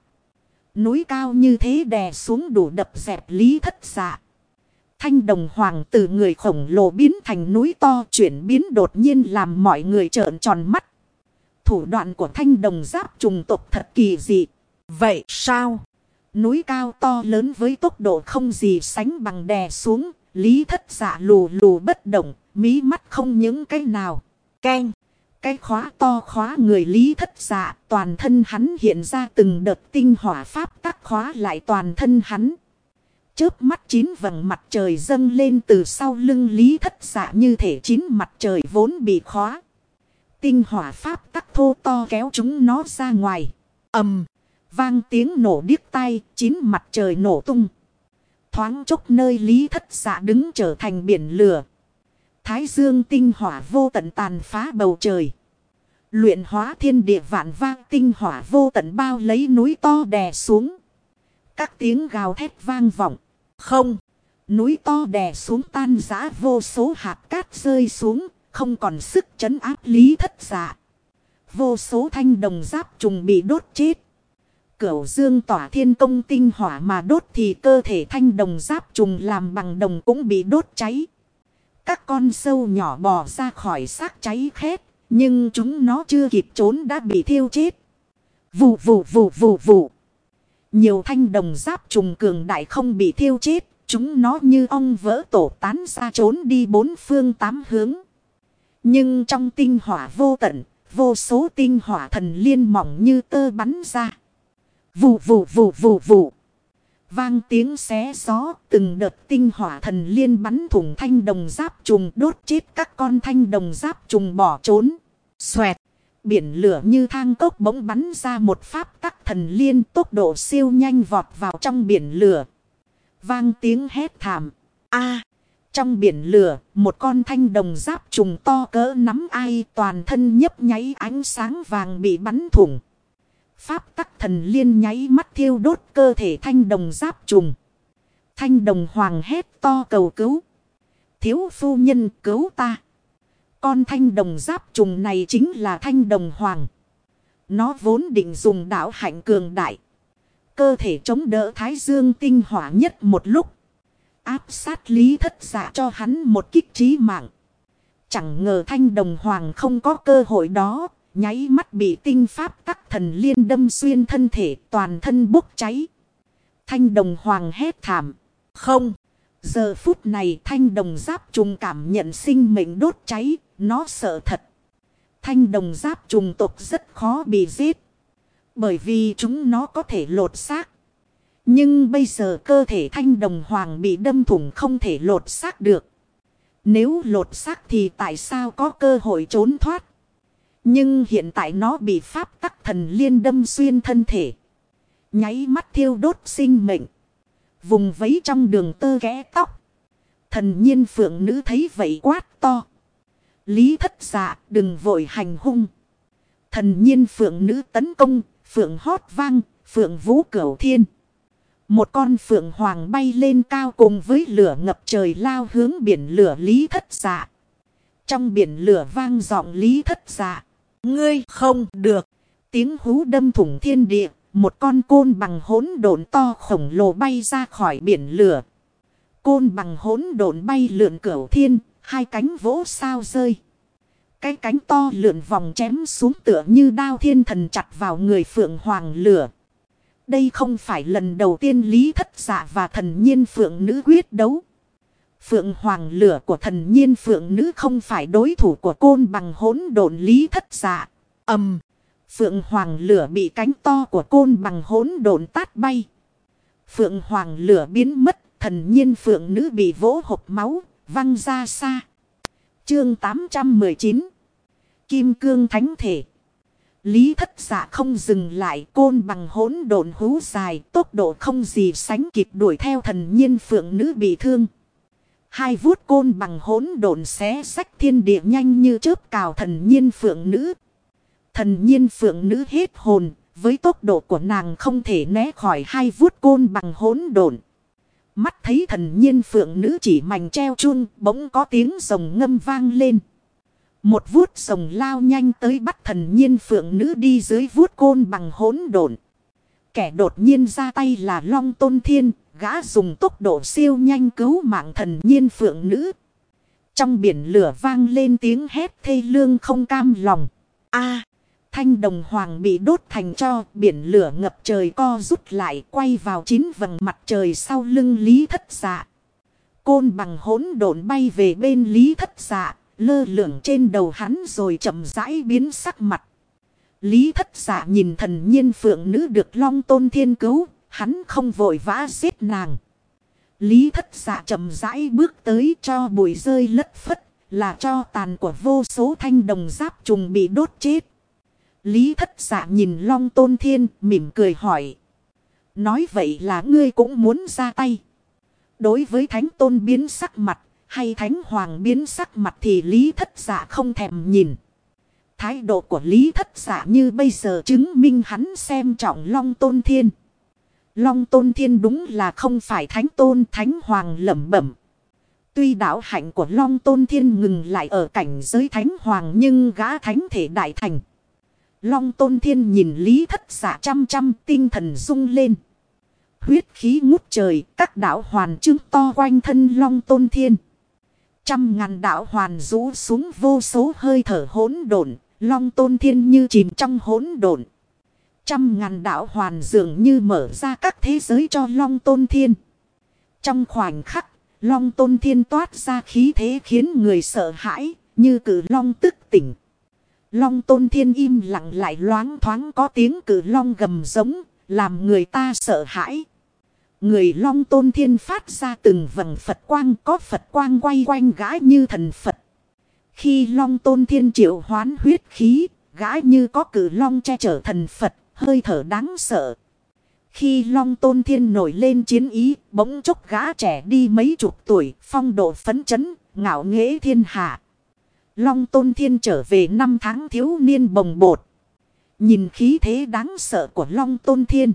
Núi cao như thế đè xuống đủ đập dẹp Lý Thất Dạ. Thanh đồng hoàng từ người khổng lồ biến thành núi to, chuyển biến đột nhiên làm mọi người trợn tròn mắt. Thủ đoạn của thanh đồng giáp trùng tộc thật kỳ dị. Vậy sao? Núi cao to lớn với tốc độ không gì sánh bằng đè xuống. Lý Thất Dạ lù lù bất động, mí mắt không những cái nào. Keng! Cái khóa to khóa người Lý Thất Dạ, toàn thân hắn hiện ra từng đợt tinh hỏa pháp tắc khóa lại toàn thân hắn. Chớp mắt 9 vầng mặt trời dâng lên từ sau lưng Lý Thất Dạ như thể 9 mặt trời vốn bị khóa. Tinh hỏa pháp tắc thô to kéo chúng nó ra ngoài. Ầm! Vang tiếng nổ điếc tai, 9 mặt trời nổ tung. Thoáng chốc nơi Lý Thất Dạ đứng trở thành biển lửa. Thái dương tinh hỏa vô tận tàn phá bầu trời. Luyện hóa thiên địa vạn vang tinh hỏa vô tận bao lấy núi to đè xuống. Các tiếng gào thét vang vọng. Không! Núi to đè xuống tan rã, vô số hạt cát rơi xuống. Không còn sức trấn áp Lý Thất Dạ. Vô số thanh đồng giáp trùng bị đốt chết. Cửu dương tỏa thiên công tinh hỏa mà đốt thì cơ thể thanh đồng giáp trùng làm bằng đồng cũng bị đốt cháy. Các con sâu nhỏ bò ra khỏi xác cháy khét, nhưng chúng nó chưa kịp trốn đã bị thiêu chết. Vù vù vù vù vù. Nhiều thanh đồng giáp trùng cường đại không bị thiêu chết, chúng nó như ong vỡ tổ tán ra trốn đi bốn phương tám hướng. Nhưng trong tinh hỏa vô tận, vô số tinh hỏa thần liên mỏng như tơ bắn ra. Vù vù vù vù vù. Vang tiếng xé gió, từng đợt tinh hỏa thần liên bắn thủng thanh đồng giáp trùng, đốt chết các con thanh đồng giáp trùng bỏ trốn. Xoẹt, biển lửa như thang cốc bỗng bắn ra một pháp tắc thần liên, tốc độ siêu nhanh vọt vào trong biển lửa. Vang tiếng hét thảm. A! Trong biển lửa, một con thanh đồng giáp trùng to cỡ nắm ai, toàn thân nhấp nháy ánh sáng vàng bị bắn thủng. Pháp tắc thần liên nháy mắt thiêu đốt cơ thể thanh đồng giáp trùng. Thanh đồng hoàng hét to cầu cứu. Thiếu phu nhân cứu ta. Con thanh đồng giáp trùng này chính là thanh đồng hoàng. Nó vốn định dùng đạo hạnh cường đại. Cơ thể chống đỡ thái dương tinh hỏa nhất một lúc. Áp sát Lý Thất Dạ cho hắn một kích chí mạng. Chẳng ngờ thanh đồng hoàng không có cơ hội đó. Nháy mắt bị tinh pháp tắc thần liên đâm xuyên thân thể, toàn thân bốc cháy. Thanh đồng hoàng hét thảm. Không. Giờ phút này thanh đồng giáp trùng cảm nhận sinh mệnh đốt cháy. Nó sợ thật. Thanh đồng giáp trùng tộc rất khó bị giết. Bởi vì chúng nó có thể lột xác. Nhưng bây giờ cơ thể thanh đồng hoàng bị đâm thủng không thể lột xác được. Nếu lột xác thì tại sao có cơ hội trốn thoát? Nhưng hiện tại nó bị pháp tắc thần liên đâm xuyên thân thể. Nháy mắt thiêu đốt sinh mệnh. Vùng vấy trong đường tơ ghé tóc. Thần nhiên phượng nữ thấy vậy quát to. Lý Thất Dạ đừng vội hành hung. Thần nhiên phượng nữ tấn công. Phượng hót vang. Phượng vũ cửu thiên. Một con phượng hoàng bay lên cao cùng với lửa ngập trời lao hướng biển lửa Lý Thất Dạ. Trong biển lửa vang giọng Lý Thất Dạ. Ngươi không được. Tiếng hú đâm thủng thiên địa. Một con côn bằng hỗn độn to khổng lồ bay ra khỏi biển lửa. Côn bằng hỗn độn bay lượn cửu thiên. Hai cánh vỗ sao rơi. Cái cánh to lượn vòng chém xuống tựa như đao thiên thần chặt vào người phượng hoàng lửa. Đây không phải lần đầu tiên Lý Thất Dạ và thần nhiên phượng nữ quyết đấu. Phượng hoàng lửa của thần nhiên phượng nữ không phải đối thủ của côn bằng hỗn độn Lý Thất Dạ. Ầm, phượng hoàng lửa bị cánh to của côn bằng hỗn độn tát bay. Phượng hoàng lửa biến mất, thần nhiên phượng nữ bị vỗ hộc máu, văng ra xa. Chương 819. Kim cương thánh thể. Lý Thất Dạ không dừng lại, côn bằng hỗn độn hú dài, tốc độ không gì sánh kịp đuổi theo thần nhiên phượng nữ bị thương. Hai vuốt côn bằng hỗn độn xé xách thiên địa nhanh như chớp cào thần nhiên phượng nữ. Thần nhiên phượng nữ hết hồn, với tốc độ của nàng không thể né khỏi hai vuốt côn bằng hỗn độn. Mắt thấy thần nhiên phượng nữ chỉ mảnh treo chuông, bỗng có tiếng rồng ngâm vang lên. Một vuốt rồng lao nhanh tới bắt thần nhiên phượng nữ đi dưới vuốt côn bằng hỗn độn. Kẻ đột nhiên ra tay là Long Tôn Thiên, gã dùng tốc độ siêu nhanh cứu mạng thần nhiên phượng nữ. Trong biển lửa vang lên tiếng hét thê lương không cam lòng. A! Thanh đồng hoàng bị đốt thành tro, biển lửa ngập trời co rút lại quay vào 9 vầng mặt trời sau lưng Lý Thất Dạ. Côn bằng hỗn độn bay về bên Lý Thất Dạ, lơ lửng trên đầu hắn rồi chậm rãi biến sắc mặt. Lý Thất Dạ nhìn thần nhiên phượng nữ được Long Tôn Thiên cứu, hắn không vội vã giết nàng. Lý Thất Dạ chậm rãi bước tới, cho bụi rơi lất phất, là cho tàn của vô số thanh đồng giáp trùng bị đốt chết. Lý Thất Dạ nhìn Long Tôn Thiên mỉm cười hỏi. Nói vậy là ngươi cũng muốn ra tay. Đối với Thánh Tôn biến sắc mặt hay Thánh Hoàng biến sắc mặt thì Lý Thất Dạ không thèm nhìn. Thái độ của Lý Thất Dạ như bây giờ chứng minh hắn xem trọng Long Tôn Thiên. Long Tôn Thiên đúng là không phải Thánh Tôn. Thánh Hoàng lẩm bẩm. Tuy đạo hạnh của Long Tôn Thiên ngừng lại ở cảnh giới Thánh Hoàng nhưng gã thánh thể đại thành. Long Tôn Thiên nhìn Lý Thất Dạ chăm chăm, tinh thần rung lên. Huyết khí ngút trời, các đạo hoàn chứng to quanh thân Long Tôn Thiên. 100.000 đạo hoàn rũ xuống vô số hơi thở hỗn độn, Long Tôn Thiên như chìm trong hỗn độn. 100.000 đạo hoàn dường như mở ra các thế giới cho Long Tôn Thiên. Trong khoảnh khắc, Long Tôn Thiên toát ra khí thế khiến người sợ hãi, như cử long tức tỉnh. Long Tôn Thiên im lặng lại loáng thoáng có tiếng cử long gầm giống, làm người ta sợ hãi. Người Long Tôn Thiên phát ra từng vầng Phật quang, có Phật quang quay quanh gã như thần Phật. Khi Long Tôn Thiên triệu hoán huyết khí, gã như có cử long che chở thần Phật, hơi thở đáng sợ. Khi Long Tôn Thiên nổi lên chiến ý, bỗng chốc gã trẻ đi mấy chục tuổi, phong độ phấn chấn, ngạo nghễ thiên hạ. Long Tôn Thiên trở về 5 tháng thiếu niên bồng bột. Nhìn khí thế đáng sợ của Long Tôn Thiên.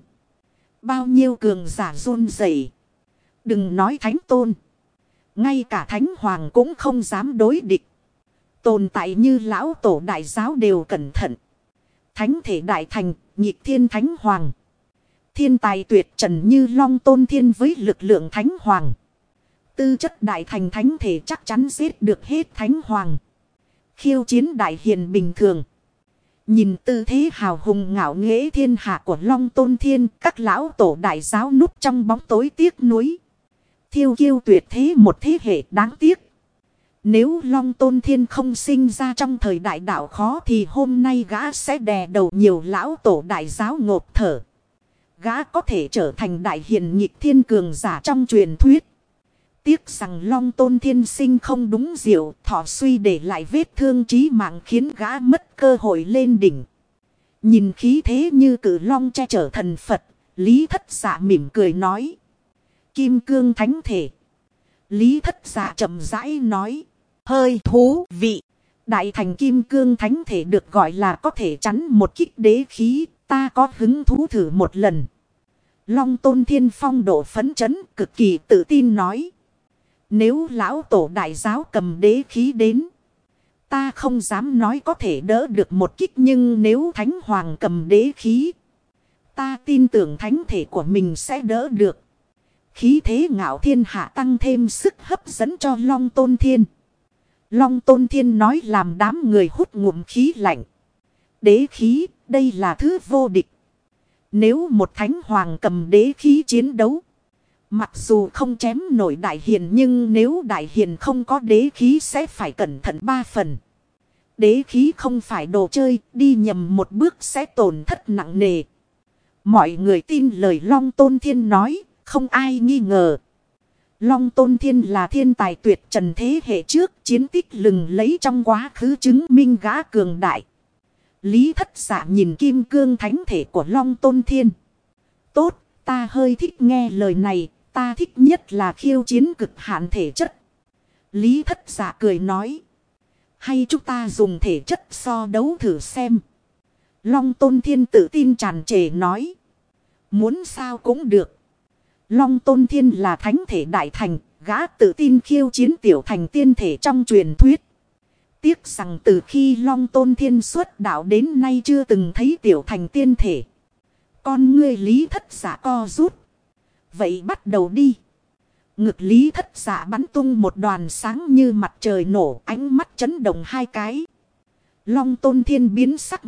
Bao nhiêu cường giả run rẩy. Đừng nói Thánh Tôn. Ngay cả Thánh Hoàng cũng không dám đối địch. Tồn tại như lão tổ đại giáo đều cẩn thận. Thánh thể đại thành, nhịp thiên Thánh Hoàng. Thiên tài tuyệt trần như Long Tôn Thiên với lực lượng Thánh Hoàng. Tư chất đại thành thánh thể chắc chắn giết được hết Thánh Hoàng. Khiêu chiến đại hiền bình thường. Nhìn tư thế hào hùng ngạo nghễ thiên hạ của Long Tôn Thiên, các lão tổ đại giáo núp trong bóng tối tiếc nuối. Thiêu kiêu tuyệt thế một thế hệ đáng tiếc. Nếu Long Tôn Thiên không sinh ra trong thời đại đạo khó thì hôm nay gã sẽ đè đầu nhiều lão tổ đại giáo ngộp thở. Gã có thể trở thành đại hiền nhịp thiên cường giả trong truyền thuyết. Tiếc rằng Long Tôn Thiên sinh không đúng diệu, thọ suy để lại vết thương chí mạng khiến gã mất cơ hội lên đỉnh. Nhìn khí thế như cử long che chở thần Phật, Lý Thất Dạ mỉm cười nói. Kim cương thánh thể. Lý Thất Dạ chậm rãi nói. Hơi thú vị. Đại thành kim cương thánh thể được gọi là có thể chắn một kích đế khí, ta có hứng thú thử một lần. Long Tôn Thiên phong độ phấn chấn cực kỳ tự tin nói. Nếu lão tổ đại giáo cầm đế khí đến, ta không dám nói có thể đỡ được một kích, nhưng nếu Thánh Hoàng cầm đế khí, ta tin tưởng thánh thể của mình sẽ đỡ được. Khí thế ngạo thiên hạ tăng thêm sức hấp dẫn cho Long Tôn Thiên. Long Tôn Thiên nói làm đám người hút ngụm khí lạnh. Đế khí, đây là thứ vô địch. Nếu một Thánh Hoàng cầm đế khí chiến đấu, mặc dù không chém nổi đại hiền, nhưng nếu đại hiền không có đế khí sẽ phải cẩn thận 3 phần. Đế khí không phải đồ chơi, đi nhầm một bước sẽ tổn thất nặng nề. Mọi người tin lời Long Tôn Thiên nói, không ai nghi ngờ. Long Tôn Thiên là thiên tài tuyệt trần thế hệ trước, chiến tích lừng lấy trong quá khứ chứng minh gã cường đại. Lý Thất Dạ nhìn kim cương thánh thể của Long Tôn Thiên. Tốt, ta hơi thích nghe lời này, ta thích nhất là khiêu chiến cực hạn thể chất. Lý Thất Dạ cười nói. Hay chúng ta dùng thể chất so đấu thử xem. Long Tôn Thiên tự tin tràn trề nói. Muốn sao cũng được. Long Tôn Thiên là thánh thể đại thành, gã tự tin khiêu chiến tiểu thành tiên thể trong truyền thuyết. Tiếc rằng từ khi Long Tôn Thiên xuất đạo đến nay chưa từng thấy tiểu thành tiên thể. Con ngươi Lý Thất Dạ co rút. Vậy bắt đầu đi. Ngực Lý Thất Dạ bắn tung một đoàn sáng như mặt trời nổ, ánh mắt chấn động hai cái. Long Tôn Thiên biến sắc mặt,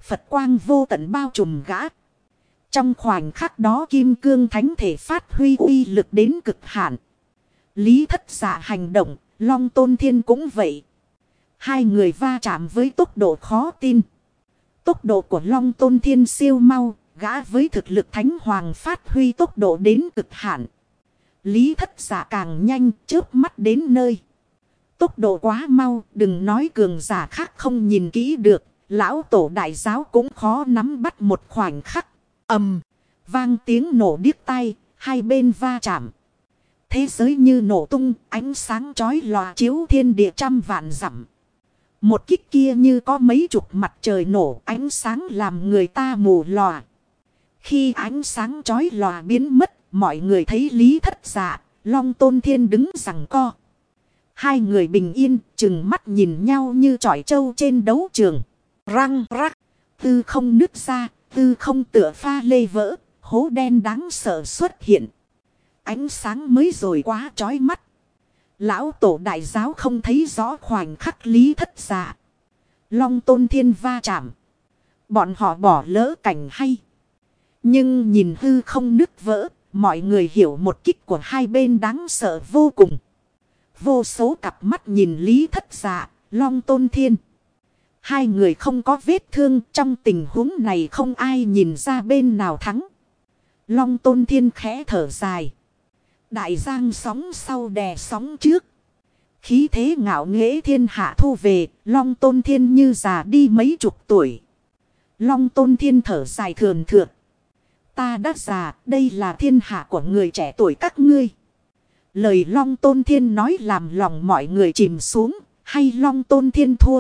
Phật quang vô tận bao trùm gã. Trong khoảnh khắc đó kim cương thánh thể phát huy uy lực đến cực hạn. Lý Thất Dạ hành động, Long Tôn Thiên cũng vậy. Hai người va chạm với tốc độ khó tin. Tốc độ của Long Tôn Thiên siêu mau, gã với thực lực thánh hoàng phát huy tốc độ đến cực hạn. Lý Thất Dạ càng nhanh, chớp mắt đến nơi. Tốc độ quá mau, đừng nói cường giả khác không nhìn kỹ được. Lão tổ đại giáo cũng khó nắm bắt một khoảnh khắc. Ầm, vang tiếng nổ điếc tai, hai bên va chạm. Thế giới như nổ tung, ánh sáng chói lòa chiếu thiên địa trăm vạn dặm. Một kích kia như có mấy chục mặt trời nổ, ánh sáng làm người ta mù lòa. Khi ánh sáng chói lòa biến mất, mọi người thấy Lý Thất Dạ, Long Tôn Thiên đứng giằng co. Hai người bình yên, chừng mắt nhìn nhau như chọi trâu trên đấu trường. Răng rắc, tư không nứt ra, tư không tựa pha lê vỡ, hố đen đáng sợ xuất hiện. Ánh sáng mới rồi quá chói mắt. Lão tổ đại giáo không thấy rõ khoảnh khắc Lý Thất Dạ, Long Tôn Thiên va chạm. Bọn họ bỏ lỡ cảnh hay. Nhưng nhìn hư không nứt vỡ, mọi người hiểu một kích của hai bên đáng sợ vô cùng. Vô số cặp mắt nhìn Lý Thất Dạ, Long Tôn Thiên. Hai người không có vết thương, trong tình huống này không ai nhìn ra bên nào thắng. Long Tôn Thiên khẽ thở dài. Đại giang sóng sau đè sóng trước. Khí thế ngạo nghễ thiên hạ thu về, Long Tôn Thiên như già đi mấy chục tuổi. Long Tôn Thiên thở dài thườn thượt. Ta đã già, đây là thiên hạ của người trẻ tuổi các ngươi. Lời Long Tôn Thiên nói làm lòng mọi người chìm xuống, hay Long Tôn Thiên thua.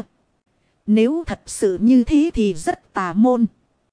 Nếu thật sự như thế thì rất tà môn.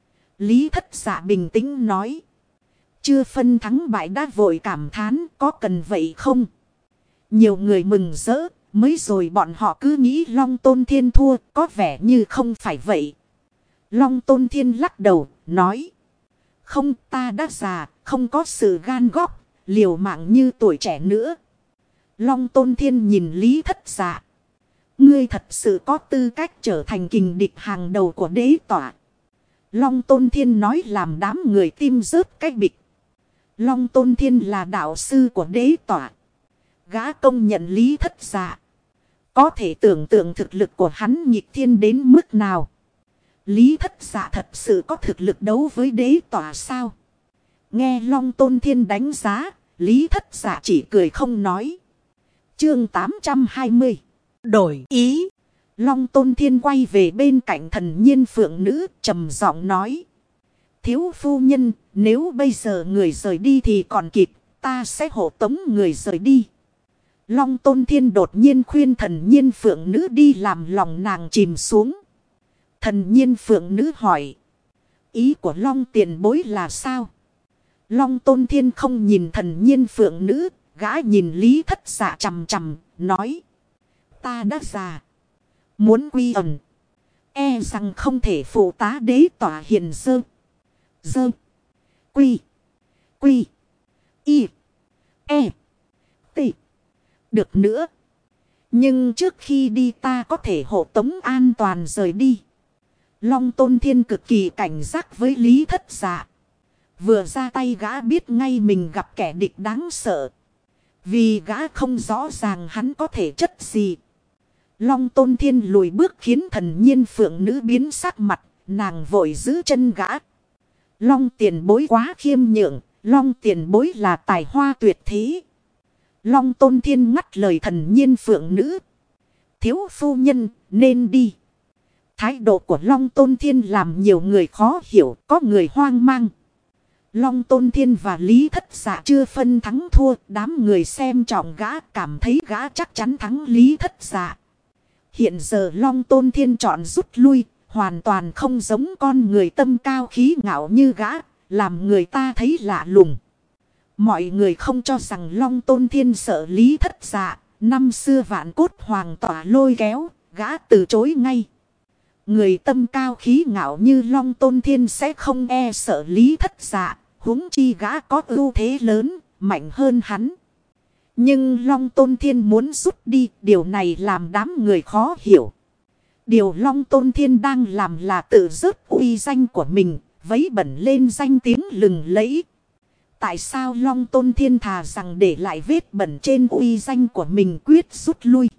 Lý Thất Dạ bình tĩnh nói. Chưa phân thắng bại đã vội cảm thán, có cần vậy không? Nhiều người mừng rỡ, mới rồi bọn họ cứ nghĩ Long Tôn Thiên thua, có vẻ như không phải vậy. Long Tôn Thiên lắc đầu, nói. Không, ta đã già, không có sự gan góc, liều mạng như tuổi trẻ nữa. Long Tôn Thiên nhìn Lý Thất Dạ. Ngươi thật sự có tư cách trở thành kình địch hàng đầu của đế tỏa. Long Tôn Thiên nói làm đám người tim rớt cái bịch. Long Tôn Thiên là đạo sư của đế tỏa. Gã công nhận Lý Thất Dạ. Có thể tưởng tượng thực lực của hắn nghịch thiên đến mức nào. Lý Thất Dạ thật sự có thực lực đấu với đế tỏa sao? Nghe Long Tôn Thiên đánh giá, Lý Thất Dạ chỉ cười không nói. Chương 820. Đổi ý. Long Tôn Thiên quay về bên cạnh thần nhiên phượng nữ, trầm giọng nói. Thiếu phu nhân, nếu bây giờ người rời đi thì còn kịp, ta sẽ hộ tống người rời đi. Long Tôn Thiên đột nhiên khuyên thần nhiên phượng nữ đi làm lòng nàng chìm xuống. Thần nhiên phượng nữ hỏi. Ý của Long tiền bối là sao? Long Tôn Thiên không nhìn thần nhiên phượng nữ, gã nhìn Lý Thất Dạ chằm chằm, nói. Ta đã già. Muốn quy ẩn. E rằng không thể phụ tá đế tỏa hiền dơ. Dơ. Quy. Quy. Y. E. T. Được nữa. Nhưng trước khi đi ta có thể hộ tống an toàn rời đi. Long Tôn Thiên cực kỳ cảnh giác với Lý Thất Dạ. Vừa ra tay gã biết ngay mình gặp kẻ địch đáng sợ. Vì gã không rõ ràng hắn có thể chất gì. Long Tôn Thiên lùi bước khiến thần nhiên phượng nữ biến sắc mặt. Nàng vội giữ chân gã. Long tiền bối quá khiêm nhượng. Long tiền bối là tài hoa tuyệt thế. Long Tôn Thiên ngắt lời thần nhiên phượng nữ. Thiếu phu nhân nên đi. Thái độ của Long Tôn Thiên làm nhiều người khó hiểu, có người hoang mang. Long Tôn Thiên và Lý Thất Dạ chưa phân thắng thua, đám người xem trọng gã cảm thấy gã chắc chắn thắng Lý Thất Dạ. Hiện giờ Long Tôn Thiên chọn rút lui, hoàn toàn không giống con người tâm cao khí ngạo như gã, làm người ta thấy lạ lùng. Mọi người không cho rằng Long Tôn Thiên sợ Lý Thất Dạ, năm xưa vạn cốt hoàng tỏa lôi kéo, gã từ chối ngay. Người tâm cao khí ngạo như Long Tôn Thiên sẽ không e sợ Lý Thất Dạ, huống chi gã có ưu thế lớn, mạnh hơn hắn. Nhưng Long Tôn Thiên muốn rút đi, điều này làm đám người khó hiểu. Điều Long Tôn Thiên đang làm là tự rớt uy danh của mình, vấy bẩn lên danh tiếng lừng lẫy. Tại sao Long Tôn Thiên thà rằng để lại vết bẩn trên uy danh của mình quyết rút lui?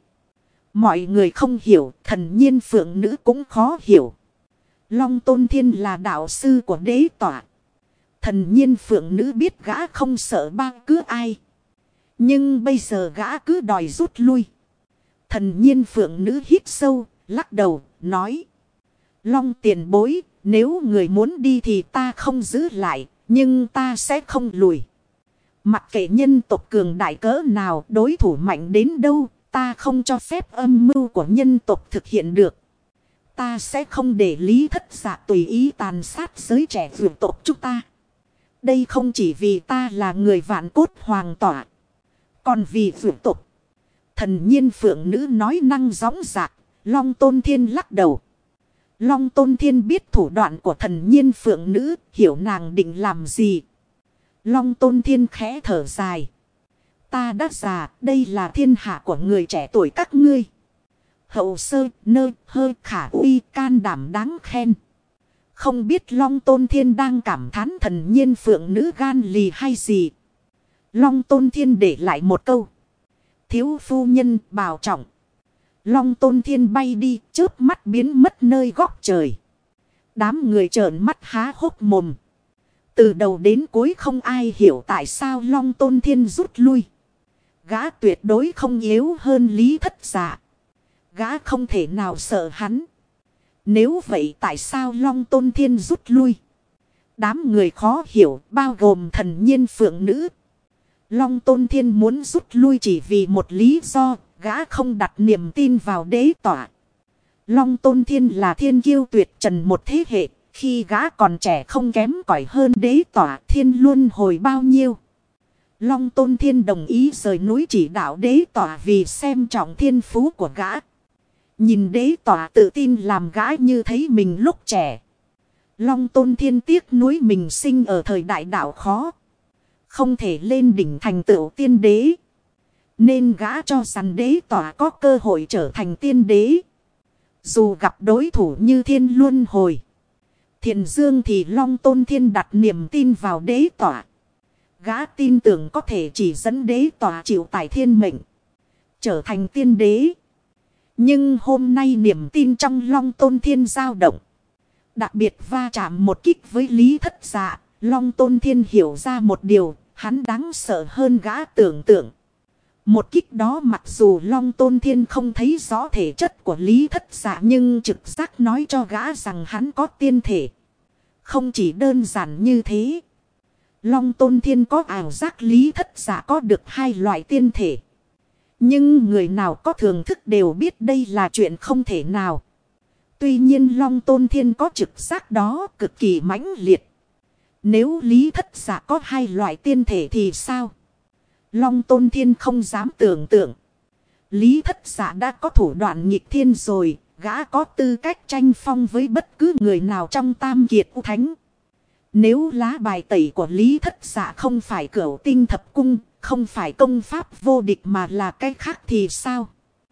Mọi người không hiểu, Thần Nhiên Phượng Nữ cũng khó hiểu. Long Tôn Thiên là đạo sư của đế tỏa. Thần Nhiên Phượng Nữ biết gã không sợ ba cứ ai. Nhưng bây giờ gã cứ đòi rút lui. Thần Nhiên Phượng Nữ hít sâu, lắc đầu, nói. Long tiền bối, nếu người muốn đi thì ta không giữ lại, nhưng ta sẽ không lùi. Mặc kệ nhân tộc cường đại cỡ nào, đối thủ mạnh đến đâu, ta không cho phép âm mưu của nhân tộc thực hiện được. Ta sẽ không để Lý Thất Dạ tùy ý tàn sát giới trẻ vượt tộc chúng ta. Đây không chỉ vì ta là người vạn cốt hoàng tỏa, còn vì vượt tộc. Thần Nhiên Phượng Nữ nói năng dõng dạc. Long Tôn Thiên lắc đầu. Long Tôn Thiên biết thủ đoạn của Thần Nhiên Phượng Nữ, hiểu nàng định làm gì. Long Tôn Thiên khẽ thở dài. Ta đã già, đây là thiên hạ của người trẻ tuổi các ngươi. Hậu sơ, nơ, hơi, khả uy, can đảm đáng khen. Không biết Long Tôn Thiên đang cảm thán Thần Nhiên Phượng Nữ gan lì hay gì. Long Tôn Thiên để lại một câu. Thiếu phu nhân bảo trọng. Long Tôn Thiên bay đi, chớp mắt biến mất nơi góc trời. Đám người trợn mắt há hốc mồm. Từ đầu đến cuối không ai hiểu tại sao Long Tôn Thiên rút lui. Gã tuyệt đối không yếu hơn Lý Thất Dạ. Gã không thể nào sợ hắn. Nếu vậy tại sao Long Tôn Thiên rút lui? Đám người khó hiểu, bao gồm Thần Nhiên Phượng Nữ. Long Tôn Thiên muốn rút lui chỉ vì một lý do. Gã không đặt niềm tin vào đế tỏa. Long Tôn Thiên là thiên kiêu tuyệt trần một thế hệ. Khi gã còn trẻ không kém cỏi hơn đế tỏa thiên luân hồi bao nhiêu. Long Tôn Thiên đồng ý rời núi chỉ đạo đế tỏa vì xem trọng thiên phú của gã. Nhìn đế tỏa tự tin làm gã như thấy mình lúc trẻ. Long Tôn Thiên tiếc nuối mình sinh ở thời đại đạo khó. Không thể lên đỉnh thành tựu tiên đế. Nên gã cho rằng đế tỏa có cơ hội trở thành tiên đế. Dù gặp đối thủ như thiên luân hồi, Thiền Dương thì Long Tôn Thiên đặt niềm tin vào đế tỏa. Gã tin tưởng có thể chỉ dẫn đế tỏa chịu tải thiên mệnh, trở thành tiên đế. Nhưng hôm nay niềm tin trong Long Tôn Thiên dao động. Đặc biệt va chạm một kích với Lý Thất Dạ, Long Tôn Thiên hiểu ra một điều, hắn đáng sợ hơn gã tưởng tượng. Một kích đó mặc dù Long Tôn Thiên không thấy rõ thể chất của Lý Thất Dạ nhưng trực giác nói cho gã rằng hắn có tiên thể. Không chỉ đơn giản như thế. Long Tôn Thiên có ảo giác Lý Thất Dạ có được hai loại tiên thể. Nhưng người nào có thường thức đều biết đây là chuyện không thể nào. Tuy nhiên Long Tôn Thiên có trực giác đó cực kỳ mãnh liệt. Nếu Lý Thất Dạ có hai loại tiên thể thì sao? Long Tôn Thiên không dám tưởng tượng. Lý Thất Dạ đã có thủ đoạn nghịch thiên rồi. Gã có tư cách tranh phong với bất cứ người nào trong Tam Kiệt U Thánh. Nếu lá bài tẩy của Lý Thất Dạ không phải Cửu Tinh Thập Cung, không phải công pháp vô địch mà là cái khác thì sao?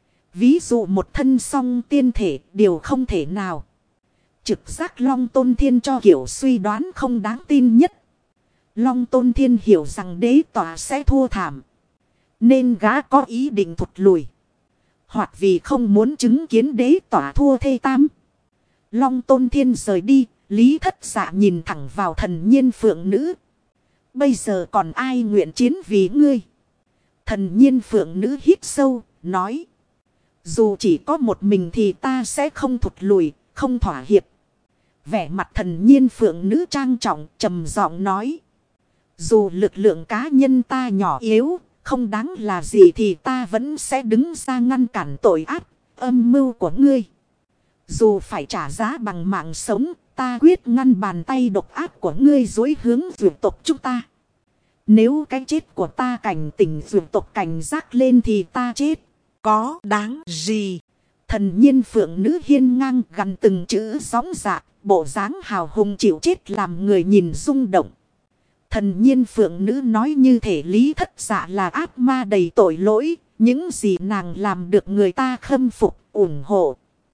Ví dụ một thân song tiên thể, điều không thể nào. Trực giác Long Tôn Thiên cho kiểu suy đoán không đáng tin nhất. Long Tôn Thiên hiểu rằng đế tỏa sẽ thua thảm. Nên gã có ý định thụt lùi. Hoặc vì không muốn chứng kiến đế tỏa thua thê tam. Long Tôn Thiên rời đi. Lý Thất Dạ nhìn thẳng vào Thần Nhiên Phượng Nữ. Bây giờ còn ai nguyện chiến vì ngươi? Thần Nhiên Phượng Nữ hít sâu, nói. Dù chỉ có một mình thì ta sẽ không thụt lùi, không thỏa hiệp. Vẻ mặt Thần Nhiên Phượng Nữ trang trọng, trầm giọng nói. Dù lực lượng cá nhân ta nhỏ yếu, không đáng là gì thì ta vẫn sẽ đứng ra ngăn cản tội ác, âm mưu của ngươi. Dù phải trả giá bằng mạng sống, ta quyết ngăn bàn tay độc ác của ngươi dối hướng vượt tộc chúng ta. Nếu cái chết của ta cảnh tỉnh vượt tộc cảnh giác lên thì ta chết. Có đáng gì? Thần Nhiên Phượng Nữ hiên ngang gần từng chữ sóng dạc, bộ dáng hào hùng chịu chết làm người nhìn rung động. Thần Nhiên Phượng Nữ nói như thể Lý Thất Dạ là ác ma đầy tội lỗi, những gì nàng làm được người ta khâm phục, ủng hộ.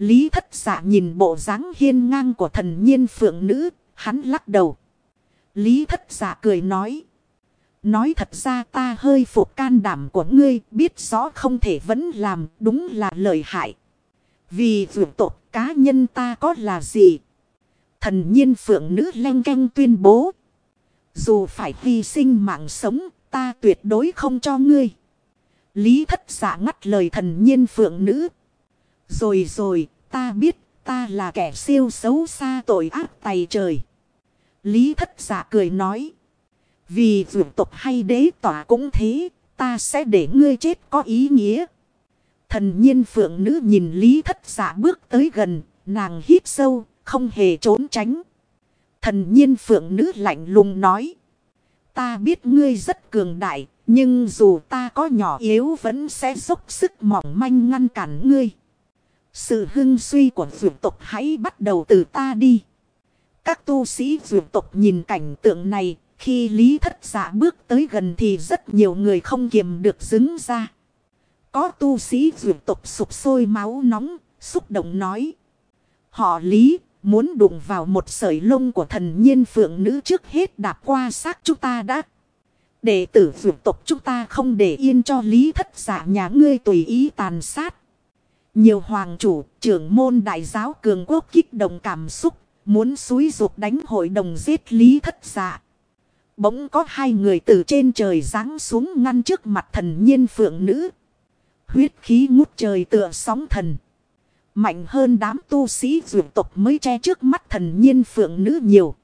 Lý Thất Dạ nhìn bộ dáng hiên ngang của thần nhiên phượng nữ, hắn lắc đầu. Lý Thất Dạ cười nói. Nói thật ra ta hơi phục can đảm của ngươi, biết rõ không thể vẫn làm, đúng là lợi hại. Vì vượt tộc cá nhân ta có là gì? Thần nhiên phượng nữ leng keng tuyên bố. Dù phải hy sinh mạng sống, ta tuyệt đối không cho ngươi. Lý Thất Dạ ngắt lời thần nhiên phượng nữ. Rồi, ta biết, ta là kẻ siêu xấu xa tội ác tày trời. Lý Thất Dạ cười nói. Vì vượt tộc hay đế tỏa cũng thế, ta sẽ để ngươi chết có ý nghĩa. Thần nhiên phượng nữ nhìn Lý Thất Dạ bước tới gần, nàng hít sâu, không hề trốn tránh. Thần nhiên phượng nữ lạnh lùng nói. Ta biết ngươi rất cường đại, nhưng dù ta có nhỏ yếu vẫn sẽ dốc sức mỏng manh ngăn cản ngươi. Sự hưng suy của vượt tộc hãy bắt đầu từ ta đi. Các tu sĩ vượt tộc nhìn cảnh tượng này, khi Lý Thất Dạ bước tới gần thì rất nhiều người không kiềm được đứng ra. Có tu sĩ vượt tộc sục sôi máu nóng, xúc động nói. Họ Lý, muốn đụng vào một sợi lông của thần nhiên phượng nữ trước hết đạp qua xác chúng ta đã. Đệ tử vượt tộc chúng ta không để yên cho Lý Thất Dạ nhà ngươi tùy ý tàn sát. Nhiều hoàng chủ, trưởng môn đại giáo cường quốc kích động cảm xúc, muốn xúi giục đánh hội đồng giết Lý Thất Dạ. Bỗng có hai người từ trên trời giáng xuống ngăn trước mặt thần nhiên phượng nữ. Huyết khí ngút trời tựa sóng thần. Mạnh hơn đám tu sĩ vượt tộc mới che trước mắt thần nhiên phượng nữ nhiều.